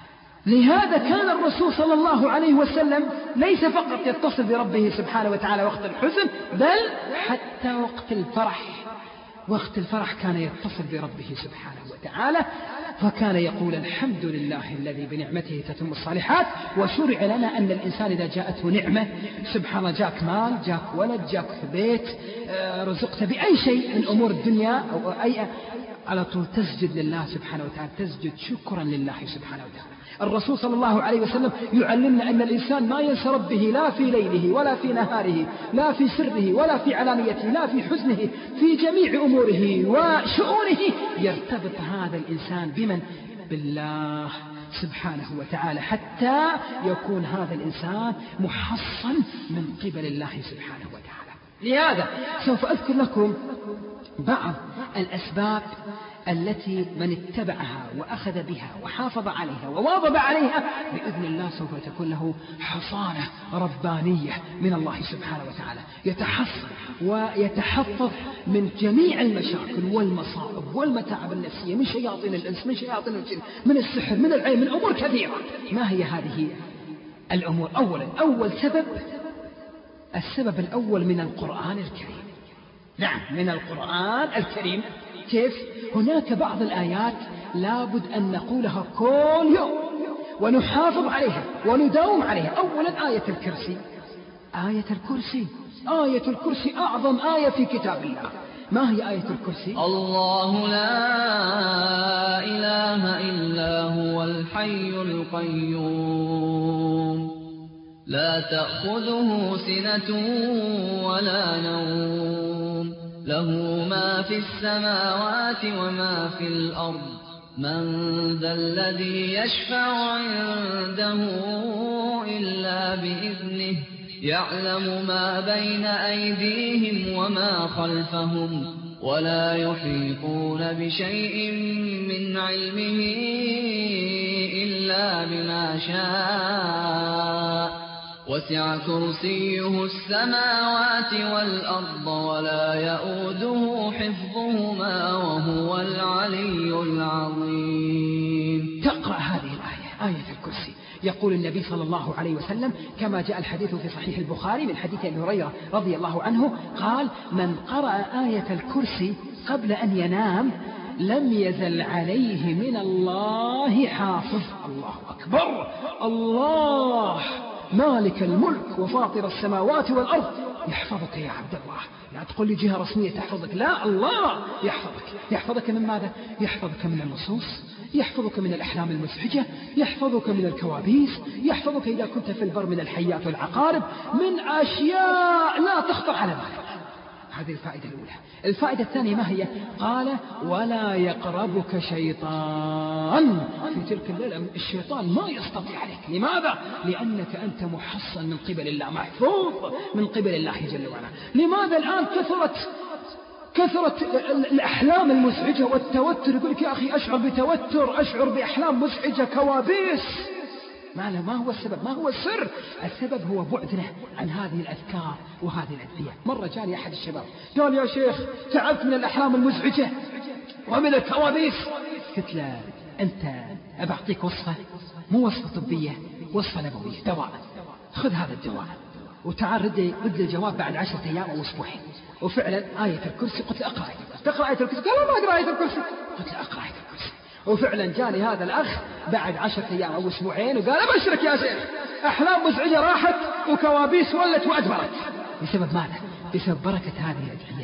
لهذا كان الرسول صلى الله عليه وسلم ليس فقط يتصل بربه سبحانه وتعالى وقت الحزن، بل حتى وقت الفرح. وقت الفرح كان يتصل بربه سبحانه وتعالى، فكان يقول: الحمد لله الذي بنعمته تتم الصالحات. وشرع لنا أن الإنسان إذا جاءته نعمة، سبحان الله، جاك مال، جاك ولد، جاك بيت، رزقت بأي شيء من أمور الدنيا أو أي، على طول تسجد لله سبحانه وتعالى، تسجد شكرا لله سبحانه وتعالى. الرسول صلى الله عليه وسلم يعلمنا أن الإنسان ما ينسى ربه لا في ليله ولا في نهاره، لا في سره ولا في علانيته، لا في حزنه، في جميع أموره وشؤونه. يرتبط هذا الإنسان بمن؟ بالله سبحانه وتعالى، حتى يكون هذا الإنسان محصن من قبل الله سبحانه وتعالى. لهذا سوف أذكر لكم بعض الأسباب التي من اتبعها وأخذ بها وحافظ عليها وواظب عليها بإذن الله سوف تكون له حصانة ربانية من الله سبحانه وتعالى، يتحصن ويتحفظ من جميع المشاكل والمصائب والمتاعب النفسية، من شياطين الإنس، من شياطين الجن، من السحر، من العين، من أمور كثيرة. ما هي هذه الأمور؟ أولا، أول سبب، السبب الأول من القرآن الكريم. نعم، من القرآن الكريم. كيف؟ هناك بعض الآيات لابد أن نقولها كل يوم ونحافظ عليها ونداوم عليها. أولا آية الكرسي. آية الكرسي آية الكرسي أعظم آية في كتاب الله. ما هي آية الكرسي؟ الله لا إله إلا هو الحي القيوم لا تأخذه سنة ولا نوم له ما في السماوات وما في الأرض من ذا الذي يشفع عنده إلا بإذنه يعلم ما بين أيديهم وما خلفهم ولا يحيطون بشيء من علمه إلا بما شاء وسع كرسيه السماوات والأرض ولا يؤوده حفظهما وهو العلي العظيم. تقرأ هذه الآية، آية الكرسي. يقول النبي صلى الله عليه وسلم كما جاء الحديث في صحيح البخاري من حديث أبي هريرة رضي الله عنه قال: من قرأ آية الكرسي قبل أن ينام لم يزل عليه من الله حافظ. الله أكبر. الله مالك الملك وفاطر السماوات والأرض يحفظك يا عبد الله. لا تقول لي جهة رسمية تحفظك، لا، الله يحفظك. يحفظك من ماذا؟ يحفظك من اللصوص، يحفظك من الأحلام المزعجة، يحفظك من الكوابيس، يحفظك إذا كنت في البر من الحيات والعقارب، من أشياء لا تخطر على بالك. هذه الفائدة الأولى. الفائدة الثانية ما هي؟ قال: ولا يقربك شيطان في تلك الليلة. الشيطان ما يستطيع عليك. لماذا؟ لأنك أنت محصن من قبل الله، محفوظ من قبل الله جل وعلا. لماذا الآن كثرت كثرت الأحلام المزعجة والتوتر؟ يقول لك يا أخي أشعر بتوتر، أشعر بأحلام مزعجة، كوابيس. ما ما هو السبب؟ ما هو السر؟ السبب هو بعدنا عن هذه الأذكار وهذه الأدعية. مرة جاني أحد الشباب قال: يا شيخ تعبت من الأحلام المزعجة ومن الكوابيس. قلت له: أنت أبعطيك وصفة، مو وصفة طبية، وصفة نبوية، دواء. خذ هذا الدواء وتعال رد رد الجواب بعد عشرة أيام أو أسبوعين. وفعلا آية الكرسي. قلت له: أقرأ آية الكرسي. تقرأ آية الكرسي؟ قال: ما أقرأ آية الكرسي. قلت له: أقرأ آية الكرسي. وفعلا جاني هذا الأخ بعد عشرة أيام أو أسبوعين وقال: أبشرك يا شيخ، أحلام مزعجة راحت وكوابيس ولت وأدبرت. بسبب ماذا؟ بسبب بركة هذه الأدعية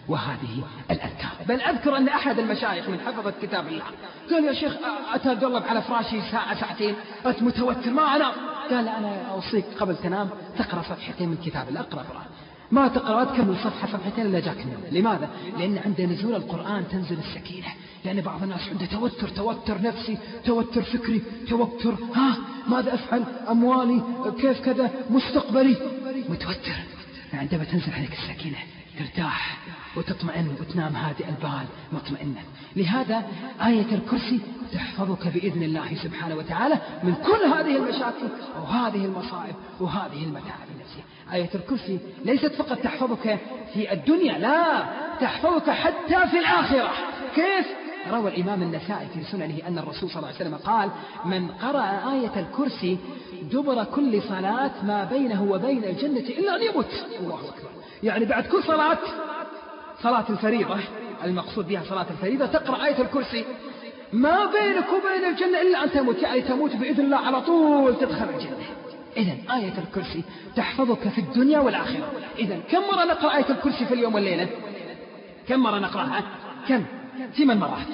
وهذه الأذكار. بل أذكر أن أحد المشايخ من حفظة كتاب الله قال يا شيخ أتقلب على فراشي ساعة ساعتين أنت متوتر ما أنام. قال أنا أوصيك قبل تنام تقرأ صفحتين من كتاب الله، أقرأ قرآن، ما تقرأ تكمل صفحة صفحتين إلا جاك النوم. لماذا؟ لأن عند نزول القرآن تنزل السكينة. لأن بعض الناس عنده توتر، توتر نفسي، توتر فكري، توتر ها ماذا أفعل، أموالي كيف كذا، مستقبلي، متوتر. عندما تنزل عليك السكينة ترتاح وتطمئن وتنام هادئ البال مطمئنا. لهذا آية الكرسي تحفظك بإذن الله سبحانه وتعالى من كل هذه المشاكل وهذه المصائب وهذه المتاعب النفسية. آية الكرسي ليست فقط تحفظك في الدنيا، لا، تحفظك حتى في الآخرة. كيف؟ روى الإمام النسائي في سننه أن الرسول صلى الله عليه وسلم قال: من قرأ آية الكرسي دبر كل صلاة ما بينه وبين الجنة إلا أن يموت. الله أكبر. يعني بعد كل صلاة، صلاة الفريضة المقصود بها صلاة الفريضة، تقرأ آية الكرسي ما بينك وبين الجنة إلا أن تموت، يعني تموت بإذن الله على طول تدخل الجنة. إذن آية الكرسي تحفظك في الدنيا والآخرة. إذن كم مرة نقرأ آية الكرسي في اليوم والليلة؟ كم مرة نقرأها؟ كم؟ ثمان مرات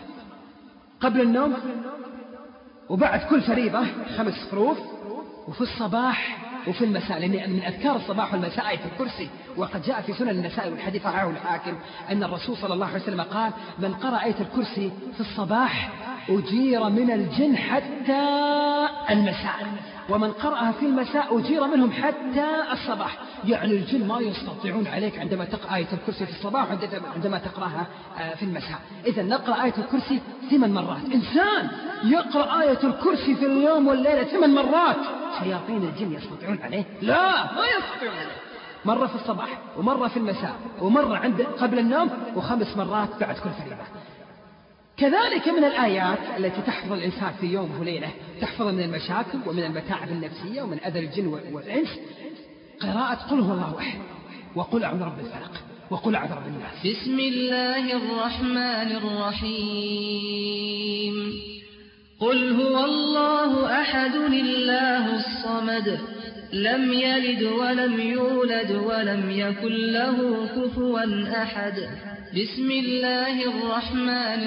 قبل النوم، وبعد كل فريضة خمس فروض، وفي الصباح وفي المساء، لأن من أذكار الصباح والمساء آية الكرسي. وقد جاء في سنن النسائي والحديث صححه الحاكم أن الرسول صلى الله عليه وسلم قال: من قرأ آية الكرسي في الصباح أجير من الجن حتى المساء، ومن قرأها في المساء أجير منهم حتى الصباح. يعني الجن ما يستطيعون عليك عندما تقرأ آية الكرسي في الصباح وعندما تقرأها في المساء. إذا نقرأ آية الكرسي ثمان مرات. إنسان يقرأ آية الكرسي في اليوم والليلة ثمان مرات، شياطين الجن يستطيعون عليه؟ لا، ما يستطيعون عليه. مرة في الصباح ومرة في المساء ومرة عند قبل النوم وخمس مرات بعد كل فريضة. كذلك من الآيات التي تحفظ الإنسان في يوم وليلة، تحفظ من المشاكل ومن المتاعب النفسية ومن أذى الجن والإنس، قراءة قل هو الله أحد، وقل أعوذ برب الفلق، وقل أعوذ برب الناس. بسم الله الرحمن الرحيم. قل هو الله أحد الله الصمد لم يلد ولم يولد ولم يكن له كفوا أحد. بسم الله الرحمن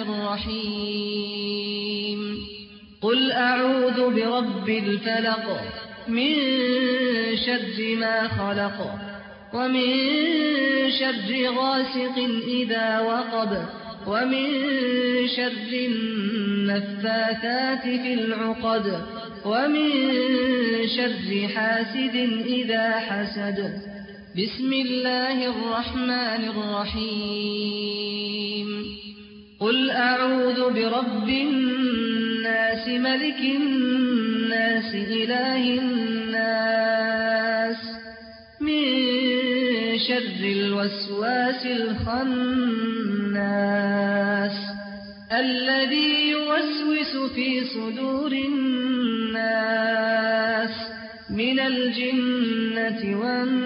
الرحيم. قل أعوذ برب الفلق من شر ما خلق ومن شر غاسق إذا وقب ومن شر النفاثات في العقد ومن شر حاسد إذا حسد. بسم الله الرحمن الرحيم. قل أعوذ برب الناس ملك الناس إله الناس من شر الوسواس الخناس الذي يوسوس في صدور الناس من الجنة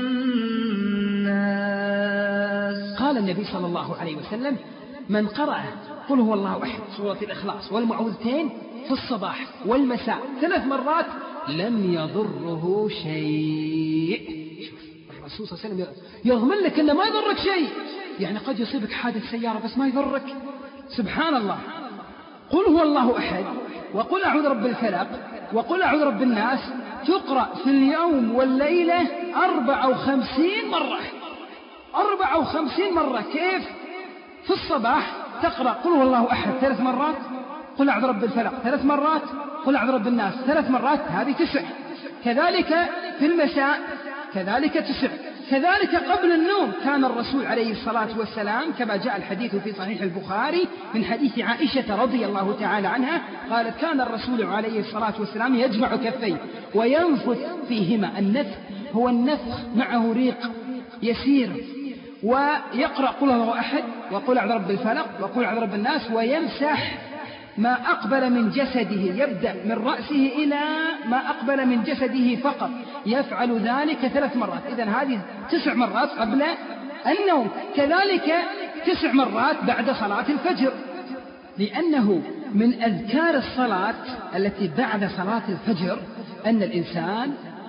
والناس. قال النبي صلى الله عليه وسلم: من قرأ قل هو الله أحد سورة الإخلاص والمعوذتين في الصباح والمساء ثلاث مرات لم يضره شيء. الرسول صلى الله عليه وسلم يضمن لك أنه ما يضرك شيء. يعني قد يصيبك حادث سيارة بس ما يضرك، سبحان الله. قل هو الله أحد وقل أعوذ برب الفلق وقل أعوذ برب الناس تقرأ في اليوم والليلة أربع وخمسين مرة. أربع وخمسين مرة. كيف؟ في الصباح تقرأ قل هو الله أحد ثلاث مرات، قل أعوذ برب الفلق ثلاث مرات، قل أعوذ برب الناس ثلاث مرات، هذه تسع. كذلك في المساء كذلك تسع. كذلك قبل النوم كان الرسول عليه الصلاة والسلام كما جاء الحديث في صحيح البخاري من حديث عائشة رضي الله تعالى عنها قالت: كان الرسول عليه الصلاة والسلام يجمع كفيه وينفث فيهما. النفث هو النفخ معه ريق يسير، ويقرأ قل هو الله أحد وقل أعوذ برب الفلق وقل أعوذ برب الناس، ويمسح ما أقبل من جسده، يبدأ من رأسه إلى ما أقبل من جسده فقط، يفعل ذلك ثلاث مرات. إذن هذه تسع مرات قبل النوم. كذلك تسع مرات بعد صلاة الفجر، لأنه من أذكار الصلاة التي بعد صلاة الفجر أن الإنسان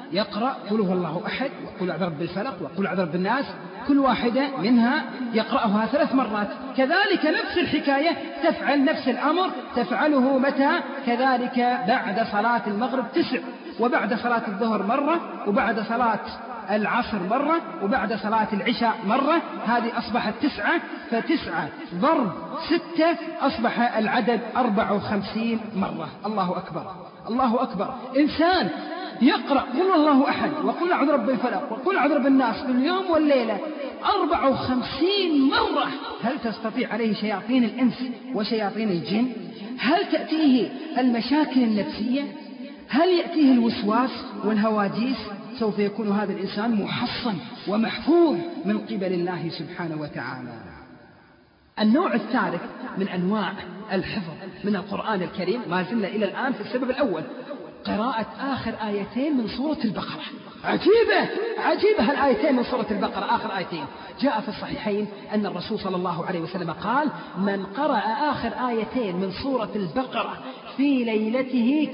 يقرأ قل هو الله أحد وقل أعوذ برب الفلق وقل أعوذ برب الناس، كل واحدة منها يقرأها ثلاث مرات. كذلك نفس الحكاية تفعل نفس الأمر تفعله متى؟ كذلك بعد صلاة المغرب تسع، وبعد صلاة الظهر مرة، وبعد صلاة العصر مرة، وبعد صلاة العشاء مرة. هذه أصبحت تسعة، فتسعة ضرب ستة أصبح العدد أربع وخمسين مرة. الله أكبر الله أكبر. إنسان يقرأ قل الله أحد وقل أعوذ برب الفلق وقل أعوذ برب الناس في اليوم والليلة أربع وخمسين مرة، هل تستطيع عليه شياطين الإنس وشياطين الجن؟ هل تأتيه المشاكل النفسية؟ هل يأتيه الوسواس والهواجيس؟ سوف يكون هذا الإنسان محصن ومحفوظ من قبل الله سبحانه وتعالى. النوع الثالث من أنواع الحفظ من القرآن الكريم، ما زلنا إلى الآن في السبب الأول، قراءة آخر آيتين من سورة البقرة. عجيبة عجيبة الآيتين من سورة البقرة، آخر آيتين. جاء في الصحيحين أن الرسول صلى الله عليه وسلم قال: من قرأ آخر آيتين من سورة البقرة في ليلته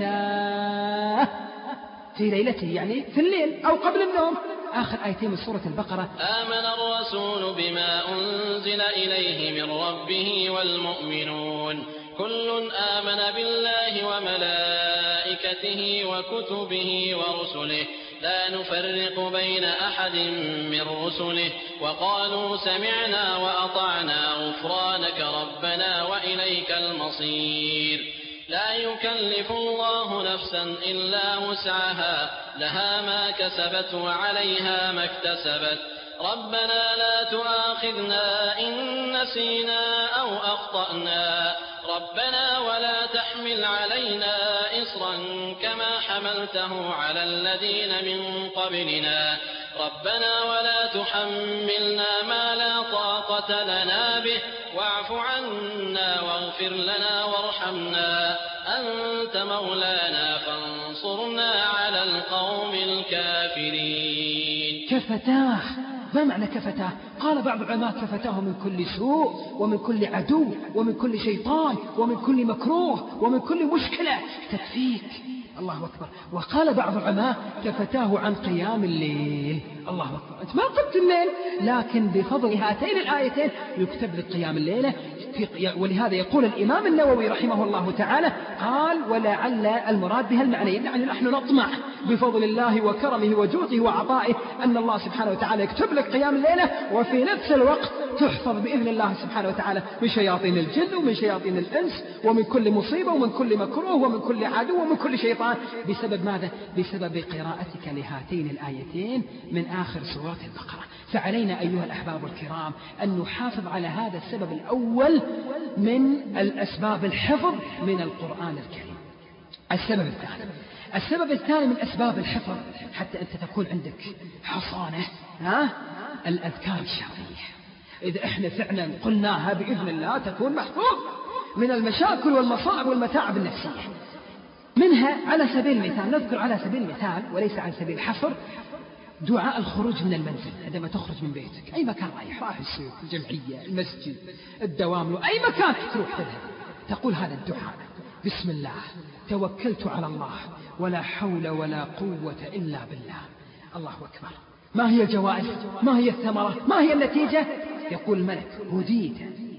كفتاه. في ليلته يعني في الليل أو قبل النوم. آخر آيتين من سورة البقرة: آمن الرسول بما أنزل إليه من ربه والمؤمنون كل آمن بالله وملائكته وكتبه ورسله لا نفرق بين أحد من رسله وقالوا سمعنا وأطعنا غفرانك ربنا وإليك المصير. لا يكلف الله نفسا إلا وسعها لها ما كسبت وعليها ما اكتسبت ربنا لا تؤاخذنا إن نسينا أو أخطأنا ربنا ولا تحمل علينا إصرا كما حملته على الذين من قبلنا ربنا ولا تحملنا ما لا طاقة لنا به واعف عنا واغفر لنا وارحمنا أنت مولانا فانصرنا على القوم الكافرين. كفتاه، ما معنى كفتاه؟ قال بعض العلماء كفتاه من كل سوء ومن كل عدو ومن كل شيطان ومن كل مكروه ومن كل مشكلة تكفيك. الله أكبر. وقال بعض العلماء كفتاه عن قيام الليل. الله أكبر. أنت ما قمت الليل، لكن بفضل هاتين الآيتين يكتب لك قيام الليلة. ولهذا يقول الإمام النووي رحمه الله تعالى قال: ولعل المراد بها المعنيين، يعني نحن نطمع بفضل الله وكرمه وجوده وعطائه أن الله سبحانه وتعالى يكتب لك قيام الليلة، وفي نفس الوقت تحفظ بإذن الله سبحانه وتعالى من شياطين الجن ومن شياطين الإنس ومن كل مصيبة ومن كل مكروه ومن كل عدو ومن كل شيطان. بسبب ماذا؟ بسبب قراءتك لهاتين الآيتين من آخر سورة البقرة. فعلينا أيها الأحباب الكرام أن نحافظ على هذا السبب الأول من الأسباب الحفظ من القرآن الكريم. السبب الثاني السبب الثاني من أسباب الحفظ حتى أنت تكون عندك حصانة، ها؟ الأذكار الشرعية. إذا إحنا فعلا قلناها بإذن الله تكون محفوظ من المشاكل والمصائب والمتاعب النفسية. منها على سبيل المثال، نذكر على سبيل المثال وليس على سبيل الحصر، دعاء الخروج من المنزل. عندما تخرج من بيتك أي مكان رايح، رايح السوق، الجمعية، المسجد، الدوام، أي مكان تروح تذهب، تقول هذا الدعاء: بسم الله توكلت على الله ولا حول ولا قوة إلا بالله. الله أكبر. ما هي الجوائز؟ ما هي الثمرة؟ ما هي النتيجة؟ يقول الملك: هديت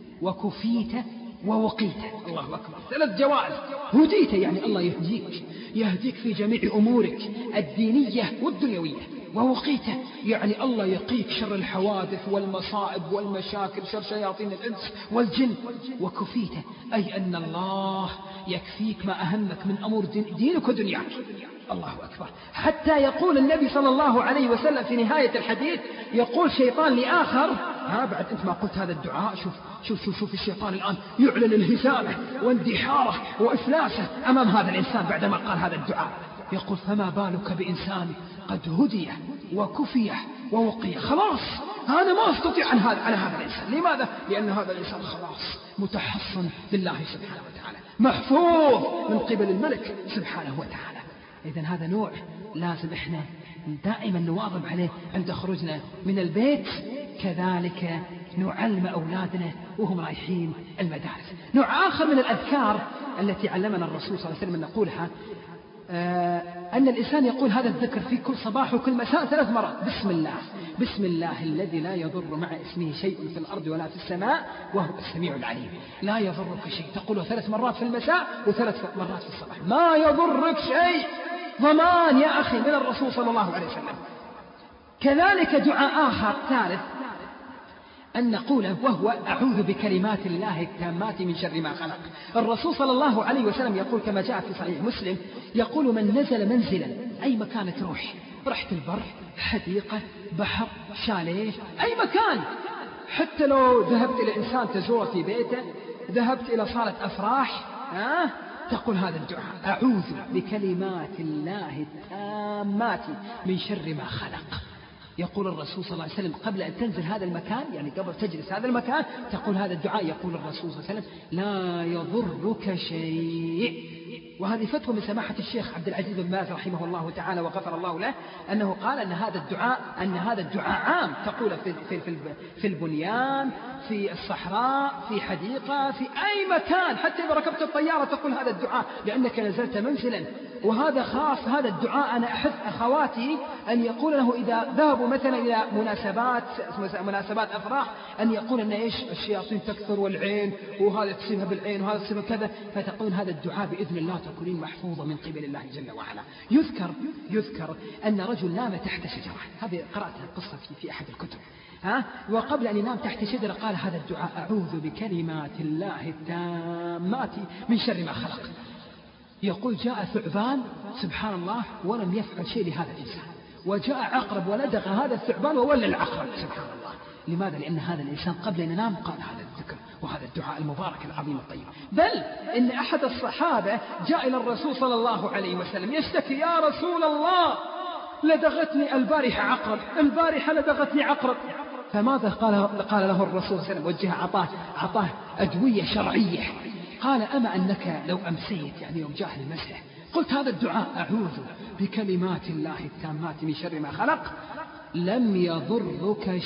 وكفيت ووقيت. الله أكبر. ثلاث جوائز. هديت يعني الله يهديك، يهديك في جميع أمورك الدينية والدنيوية. ووقيت يعني الله يقيك شر الحوادث والمصائب والمشاكل، شر شياطين الإنس والجن. وكفيت أي أن الله يكفيك ما أهمك من أمور دينك ودنياك. الله أكبر. حتى يقول النبي صلى الله عليه وسلم في نهاية الحديث، يقول شيطان لآخر: ها بعد أنت ما قلت هذا الدعاء، شوف شوف شوف, شوف الشيطان الآن يعلن انهزامه واندحاره وإفلاسه أمام هذا الإنسان بعدما قال هذا الدعاء. يقول: فما بالك بإنسان قد هدي وكفي ووقي. خلاص أنا ما أستطيع عن هذا على هذا الإنسان. لماذا؟ لأن هذا الإنسان خلاص متحصن بالله سبحانه وتعالى، محفوظ من قبل الملك سبحانه وتعالى. إذن هذا نوع لازم إحنا دائما نواظب عليه عند خروجنا من البيت، كذلك نعلم أولادنا وهم رايحين المدارس. نوع آخر من الأذكار التي علمنا الرسول صلى الله عليه وسلم أن نقولها: آه أن الإنسان يقول هذا الذكر في كل صباح وكل مساء ثلاث مرات. بسم الله، بسم الله الذي لا يضر مع اسمه شيء في الأرض ولا في السماء وهو السميع العليم. لا يضرك شيء، تقوله ثلاث مرات في المساء وثلاث مرات في الصباح. ما يضرك شيء، ضمان يا أخي من الرسول صلى الله عليه وسلم. كذلك دعاء آخر ثالث أن نقوله وهو أعوذ بكلمات الله التامات من شر ما خلق. الرسول صلى الله عليه وسلم يقول كما جاء في صحيح مسلم، يقول من نزل منزلا أي مكان تروح، رحت البر، حديقة، بحر، شاليه، أي مكان، حتى لو ذهبت إلى إنسان تزوره في بيته، ذهبت إلى صالة أفراح، آه تقول هذا الدعاء أعوذ بكلمات الله التامات من شر ما خلق. يقول الرسول صلى الله عليه وسلم قبل أن تنزل هذا المكان، يعني قبل تجلس هذا المكان تقول هذا الدعاء. يقول الرسول صلى الله عليه وسلم لا يضرك شيء. وهذه فتوى من سماحة الشيخ عبد العزيز بن باز رحمه الله تعالى وغفر الله له، أنه قال أن هذا الدعاء أن هذا الدعاء عام، تقول في في في في البنيان، في الصحراء، في حديقة، في أي مكان، حتى إذا ركبت الطيارة تقول هذا الدعاء لأنك نزلت منزلا. وهذا خاص، هذا الدعاء أنا أحث أخواتي أن يقول له إذا ذهبوا مثلا إلى مناسبات مناسبات أفراح أن يقول أن إيش الشياطين تكثر والعين وهذا تصيبها بالعين وهذا تصيبها كذا، فتقول هذا الدعاء بإذن الله تكونين محفوظة من قبل الله جل وعلا. يذكر يذكر أن رجل نام تحت شجرة، هذه قرأتها القصة في, في أحد الكتب، ها؟ وقبل أن ينام تحت شجرة قال هذا الدعاء أعوذ بكلمات الله التامات من شر ما خلق. يقول جاء ثعبان سبحان الله ولم يفعل شيء لهذا الإنسان، وجاء عقرب ولدغ هذا الثعبان وولى العقرب سبحان الله. لماذا؟ لأن هذا الإنسان قبل أن ينام قال هذا الذكر وهذا الدعاء المبارك العظيم الطيب. بل إن أحد الصحابة جاء إلى الرسول صلى الله عليه وسلم يشتكي يا رسول الله لدغتني البارحة عقرب، البارحة لدغتني عقرب. فماذا قال, قال له الرسول صلى الله عليه وسلم؟ وجه عطاه, عطاه أدوية شرعية. قال أما أنك لو أمسيت يعني يوم جاء المسح قلت هذا الدعاء أعوذ بكلمات الله التامات من شر ما خلق لم يضرك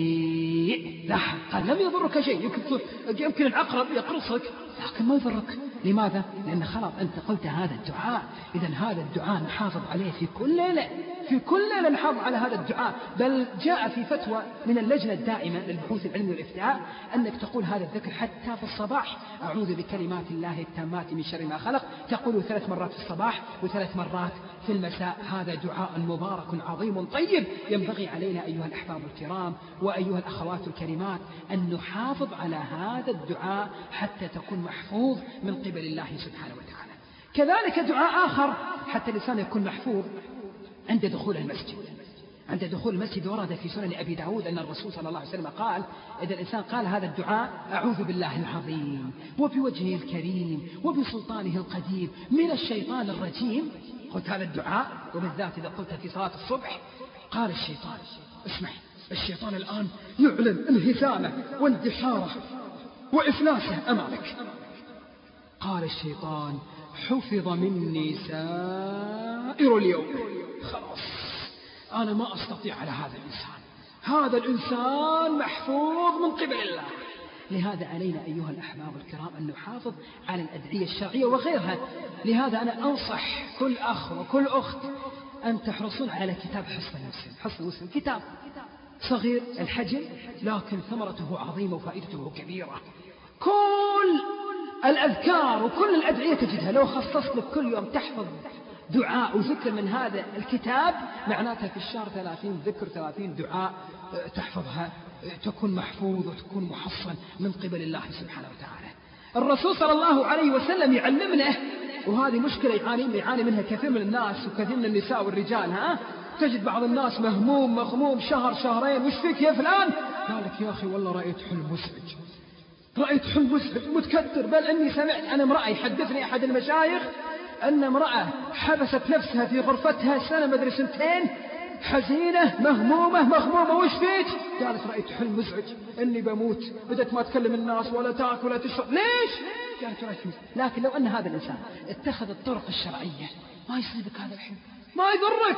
شيء. لا قال لم يضرك شيء، يمكن, يمكن العقرب يقرصك لكن ما يضرك. لماذا؟ لأن خلاص أنت قلت هذا الدعاء. إذن هذا الدعاء نحافظ عليه في كل ليلة، في كل ليلة نحافظ على هذا الدعاء. بل جاء في فتوى من اللجنة الدائمة للبحوث العلم والإفتاء أنك تقول هذا الذكر حتى في الصباح أعوذ بكلمات الله التامات من شر ما خلق، تقول ثلاث مرات في الصباح وثلاث مرات في المساء. هذا دعاء مبارك عظيم طيب. ينبغي علينا أيها الأحباب الكرام وأيها الأخوات الكريمات أن نحافظ على هذا الدعاء حتى تكون محفوظ من قبل الله سبحانه وتعالى. كذلك دعاء آخر حتى الإنسان يكون محفوظ عند دخول المسجد. عند دخول المسجد ورد في سنن أبي داود أن الرسول صلى الله عليه وسلم قال إذا الإنسان قال هذا الدعاء أعوذ بالله العظيم وبوجهه الكريم وبسلطانه القديم من الشيطان الرجيم، قلت هذا الدعاء وبالذات إذا قلت في صلاة الصبح قال الشيطان اسمع الشيطان الآن يعلن انهزامه واندحاره وإفلاسه أمامك. قال الشيطان حفظ مني سائر اليوم، خلاص أنا ما أستطيع على هذا الإنسان، هذا الإنسان محفوظ من قبل الله. لهذا علينا أيها الأحباب الكرام أن نحافظ على الأدعية الشرعية وغيرها. لهذا أنا أنصح كل أخ وكل أخت أن تحرصون على كتاب حصن المسلم. حصن المسلم كتاب صغير الحجم لكن ثمرته عظيمة وفائدته كبيرة. كل الأذكار وكل الأدعية تجدها. لو خصصت لك كل يوم تحفظ دعاء وذكر من هذا الكتاب معناتها في الشهر ثلاثين ذكر ثلاثين دعاء تحفظها، تكون محفوظ وتكون محصن من قبل الله سبحانه وتعالى. الرسول صلى الله عليه وسلم يعلمنا، وهذه مشكلة يعاني, يعاني منها كثير من الناس وكثير من النساء والرجال. ها تجد بعض الناس مهموم مغموم شهر شهرين وش فيك يا فلان؟ قال لك يا أخي والله رأيت حلم مزعج، رأيت حلم مزعج متكثر. بل أني سمعت أنا امرأة يحدثني أحد المشايخ أن امرأة حبست نفسها في غرفتها سنة مدري سنتين حزينة مهمومة مغمومة. وش فيك؟ قالت رأيت حلم مزعج إني بموت، بدأت ما تكلم الناس ولا تاكل ولا تشرب. ليش؟ قالت رأيت مزعج. لكن لو أن هذا الإنسان اتخذ الطرق الشرعية ما يصيبك هذا الحلم، ما يضرك،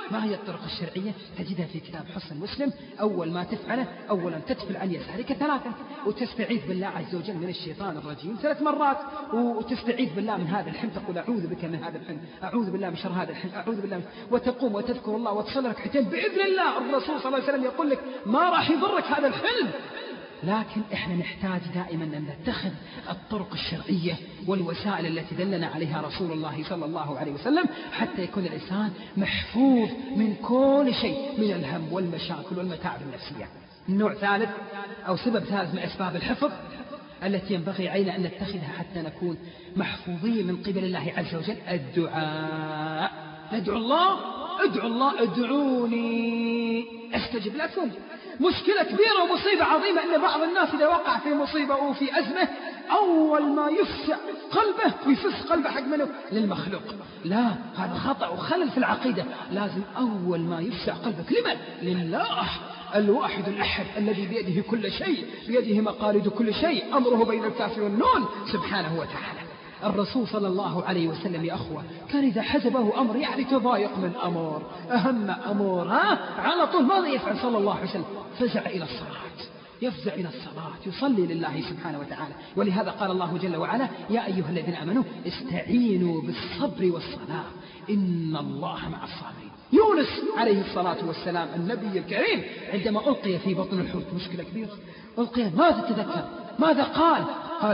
ما هي الطرق الشرعية؟ تجدها في كتاب حصن مسلم. أول ما تفعله أولا تدفل عن يسارك ثلاثا، وتستعيذ بالله عز وجل من الشيطان الرجيم ثلاث مرات، وتستعيذ بالله من هذا الحلم، تقول أعوذ بك من هذا الحلم، أعوذ بالله من شر هذا الحلم، أعوذ بالله من... وتقوم وتذكر الله وتصلي ركعتين بإذن الله. الرسول صلى الله عليه وسلم يقول لك ما راح يضرك هذا الحلم. لكن إحنا نحتاج دائما أن نتخذ الطرق الشرعية والوسائل التي دلنا عليها رسول الله صلى الله عليه وسلم حتى يكون الإنسان محفوظ من كل شيء من الهم والمشاكل والمتاعب النفسية. النوع ثالث أو سبب ثالث من أسباب الحفظ التي ينبغي علينا أن نتخذها حتى نكون محفوظين من قبل الله عز وجل الدعاء. ندعو الله، ادعو الله، ادعوني استجب لكم. مشكلة كبيرة ومصيبة عظيمة أن بعض الناس إذا وقع في مصيبة أو في أزمة أول ما يفسع قلبه ويفس قلبه حق منه للمخلوق. لا، هذا خطأ وخلل في العقيدة. لازم أول ما يفسع قلبك لمن؟ لله الواحد الأحد الذي بيده كل شيء، بيده مقاليد كل شيء، أمره بين الكاف والنون سبحانه وتعالى. الرسول صلى الله عليه وسلم يا أخوة كان إذا حزبه أمر يعني تضايق من أمر أهم أمور ها على طول ماذا يفعل صلى الله عليه وسلم؟ فزع إلى الصلاة، يفزع إلى الصلاة، يصلي لله سبحانه وتعالى. ولهذا قال الله جل وعلا يا أيها الذين آمنوا استعينوا بالصبر والصلاة إن الله مع الصابرين. يونس عليه الصلاة والسلام النبي الكريم عندما ألقي في بطن الحوت مشكلة كبيرة، ألقي ماذا تذكر؟ ماذا قال؟ قال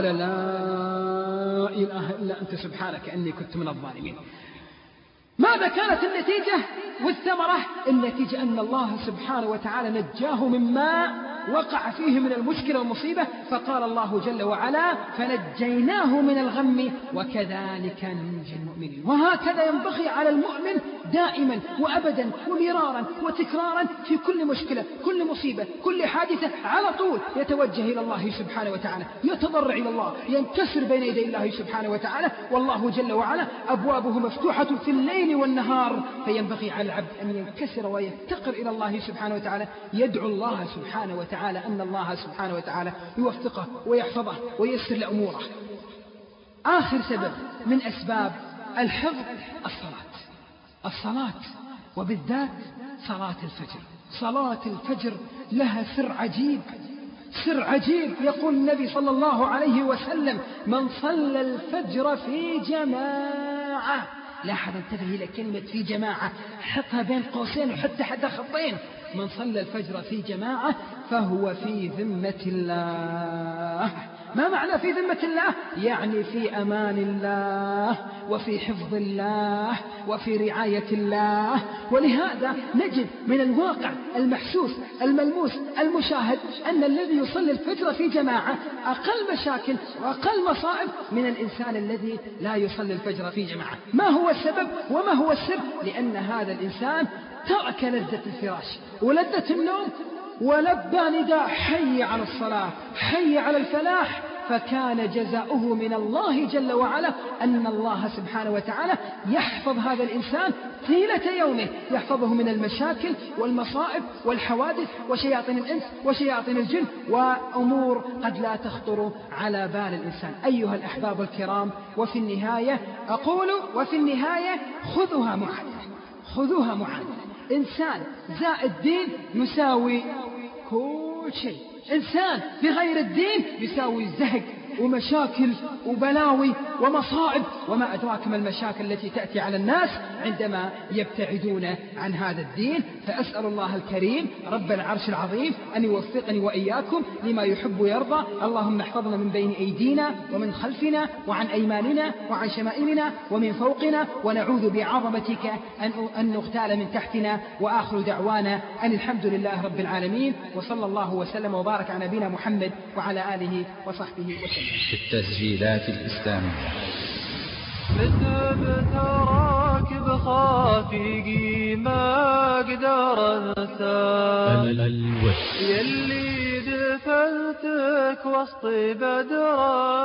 لا إله إلا أنت سبحانك إني كنت من الظالمين. ماذا كانت النتيجة والثمرة؟ النتيجة أن الله سبحانه وتعالى نجاه مما وقع فيه من المشكلة والمصيبة. فقال الله جل وعلا فنجيناه من الغم وكذلك ننجي المؤمنين. وهكذا ينبغي على المؤمن دائما وأبدا ومرارا وتكرارا في كل مشكلة، كل مصيبة، كل حادثة، على طول يتوجه إلى الله سبحانه وتعالى، يتضرع إلى الله، ينكسر بين يدي الله سبحانه وتعالى. والله جل وعلا أبوابه مفتوحة في الليل والنهار، فينبغي على العبد أن ينكسر ويفتقر إلى الله سبحانه وتعالى، يدعو الله سبحانه وتعالى أن الله سبحانه وتعالى يوفقه ويحفظه وييسر لأموره. آخر سبب من أسباب الحفظ الصلاة. الصلاة وبالذات صلاة الفجر. صلاة الفجر لها سر عجيب، سر عجيب. يقول النبي صلى الله عليه وسلم من صلى الفجر في جماعة، لاحظ انتبه إلى كلمة في جماعة، حطها بين قوسين وحتى حتى خطين. من صلى الفجر في جماعة فهو في ذمة الله. ما معنى في ذمة الله؟ يعني في أمان الله وفي حفظ الله وفي رعاية الله. ولهذا نجد من الواقع المحسوس الملموس المشاهد أن الذي يصلي الفجر في جماعة أقل مشاكل وأقل مصائب من الإنسان الذي لا يصلي الفجر في جماعة. ما هو السبب وما هو السر؟ لأن هذا الإنسان ترك لذة الفراش ولذة النوم ولبى نداء حي على الصلاة حي على الفلاح، فكان جزاؤه من الله جل وعلا أن الله سبحانه وتعالى يحفظ هذا الإنسان طيلة يومه، يحفظه من المشاكل والمصائب والحوادث وشياطين الإنس وشياطين الجن وأمور قد لا تخطر على بال الإنسان. أيها الأحباب الكرام، وفي النهاية أقول وفي النهاية خذوها معادلة، خذوها معادلة. إنسان زائد دين يساوي كل شيء، إنسان بغير الدين يساوي زهق ومشاكل وبلاوي ومصائب، وما أدراك ما المشاكل التي تأتي على الناس عندما يبتعدون عن هذا الدين. فأسأل الله الكريم رب العرش العظيم أن يوفقني وإياكم لما يحب ويرضى. اللهم احفظنا من بين أيدينا ومن خلفنا وعن أيماننا وعن شمائلنا ومن فوقنا، ونعوذ بعظمتك أن نغتال من تحتنا. وآخر دعوانا أن الحمد لله رب العالمين، وصلى الله وسلم وبارك على نبينا محمد وعلى آله وصحبه وسلم. في التسجيلات الإسلامية كتبت راكب خافقي ما أقدر أنسى يلي دفنتك وسط بدر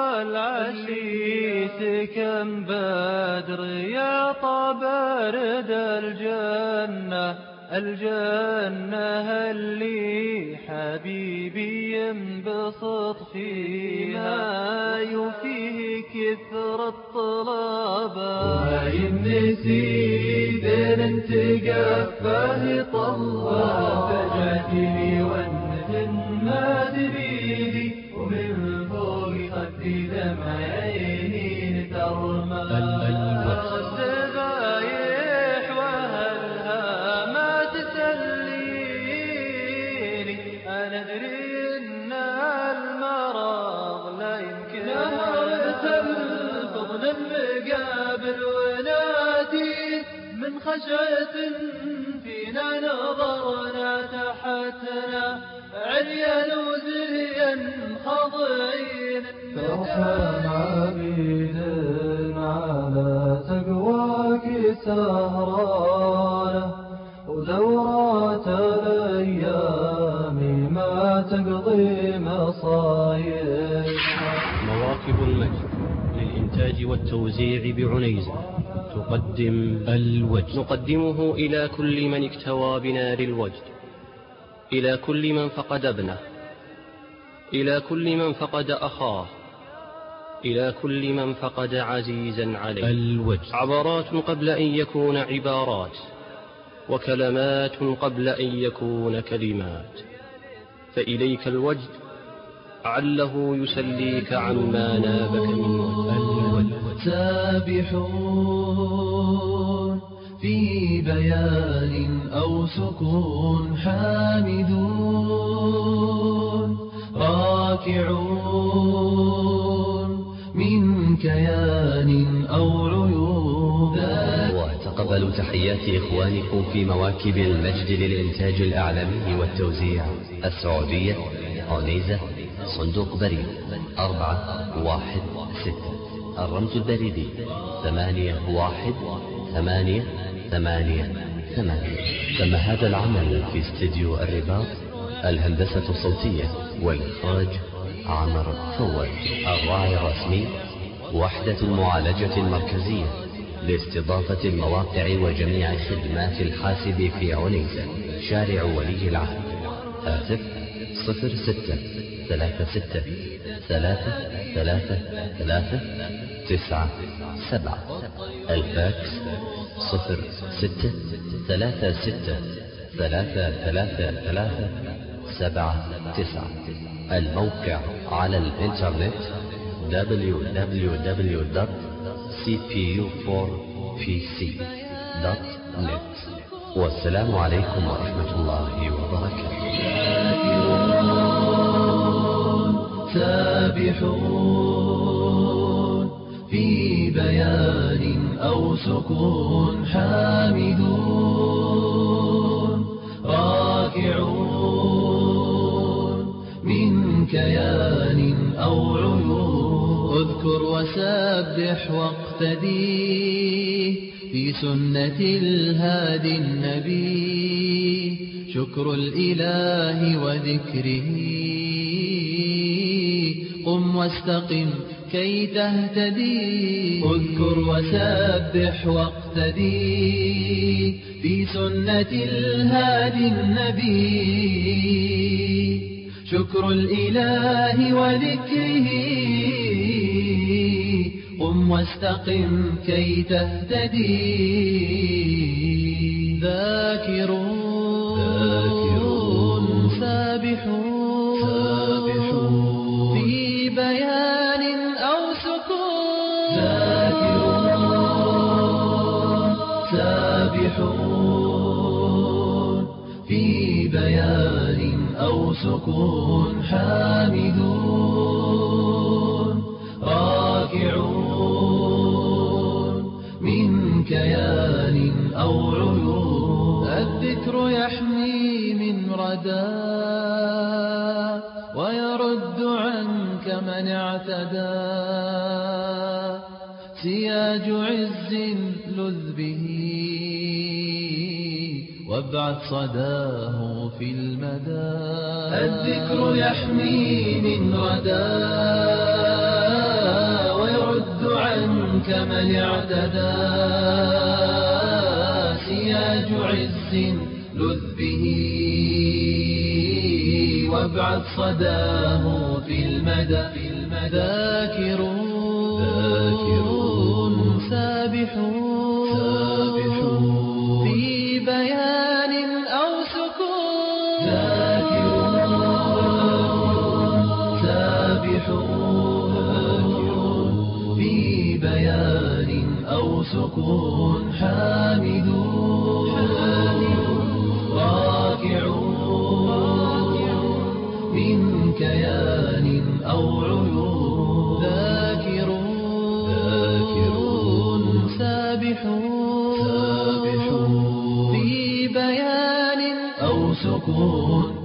العشي كم بدر يا طبرد الجنة الجنة اللي حبيبي ينبسط فيها يفيه كثر الطلبة وهاي نسيت انت قفاه طلع فجعتني والنجم ما تبيدي ومن فوق خدي دمع عيني ترمى الذبايح واهلها ما تسليني انا ادري ان المرض لا يمكن نهرة الفضل المقابل ونادي من خشعة فينا نظرنا تحتنا عريان وزريا خاضعين فرحان عبيد على تقواك سهرانه ودورات الايام ما تقضي مصايب. مواكب المجد للإنتاج والتوزيع بعنيزة تقدم الوجد. نقدمه إلى كل من اكتوى بنار الوجد، إلى كل من فقد ابنه، إلى كل من فقد أخاه، إلى كل من فقد عزيزا عليه. الوجد عبرات قبل أن يكون عبارات، وكلمات قبل أن يكون كلمات. فإليك الوجد عله يسليك عما نابك من وجد. سابحون في بيان أو سكون، حامدون راكعون من كيان أو عيون. وتقبلوا تحيات إخوانكم في مواكب المجد للإنتاج الإعلامي والتوزيع السعودية، عنيزة، صندوق بريد أربعة واحد ستة، الرمز البريدي ثمانية واحد ثمانية ثمانية ثمانية. تم هذا العمل في استديو الرباط، الهندسة الصوتية والإخراج عمر فوج. الراعي الرسمي وحدة المعالجة المركزية لاستضافة المواقع وجميع خدمات الحاسب في عنيزة، شارع ولي العهد. هاتف صفر ستة ثلاثة ستة ثلاثة ثلاثة ثلاثة تسعة سبعة. الفاكس صفر ستة ثلاثة ستة ثلاثة ثلاثة ثلاثة سبعة تسعة. الموقع على الانترنت دبليو دبليو دبليو دوت سي بي يو فور بي سي دوت نت. والسلام عليكم ورحمة الله وبركاته. سابحون في بيان أو سكون، حامدون راكعون من كيان أو عيون. اذكر وسبح واقتدي في سنة الهادي النبي، شكر الإله وذكره قم واستقم كي تهتدي. اذكر وسبح واقتدي في سنة الهادي النبي، شكر الإله وذكره قم واستقم كي تهتدي. ذاكرون ذاكرون سابحون سابحون في بيان أو سكون. ذاكرون سابحون في بيان أو سكون، حامدون راكعون من كيان أو عيون. الذكر يحمي من ردى ويرد عنك من اعتدى، سياج عز لذ به وابعث صداه في المدى. الذكر يحمي من ردى ويرد عنك من اعتدى، سياج عز لذ به وابعث صداه في المدى ذاكرون ذاكرون سابحون سابحون في بيان أو سكون ذاكرون سابحون في بيان أو سكون حامدون راكعون من كيان أو عيون ذاكرون ذاكرون سابحون سابحون في بيان أو سكون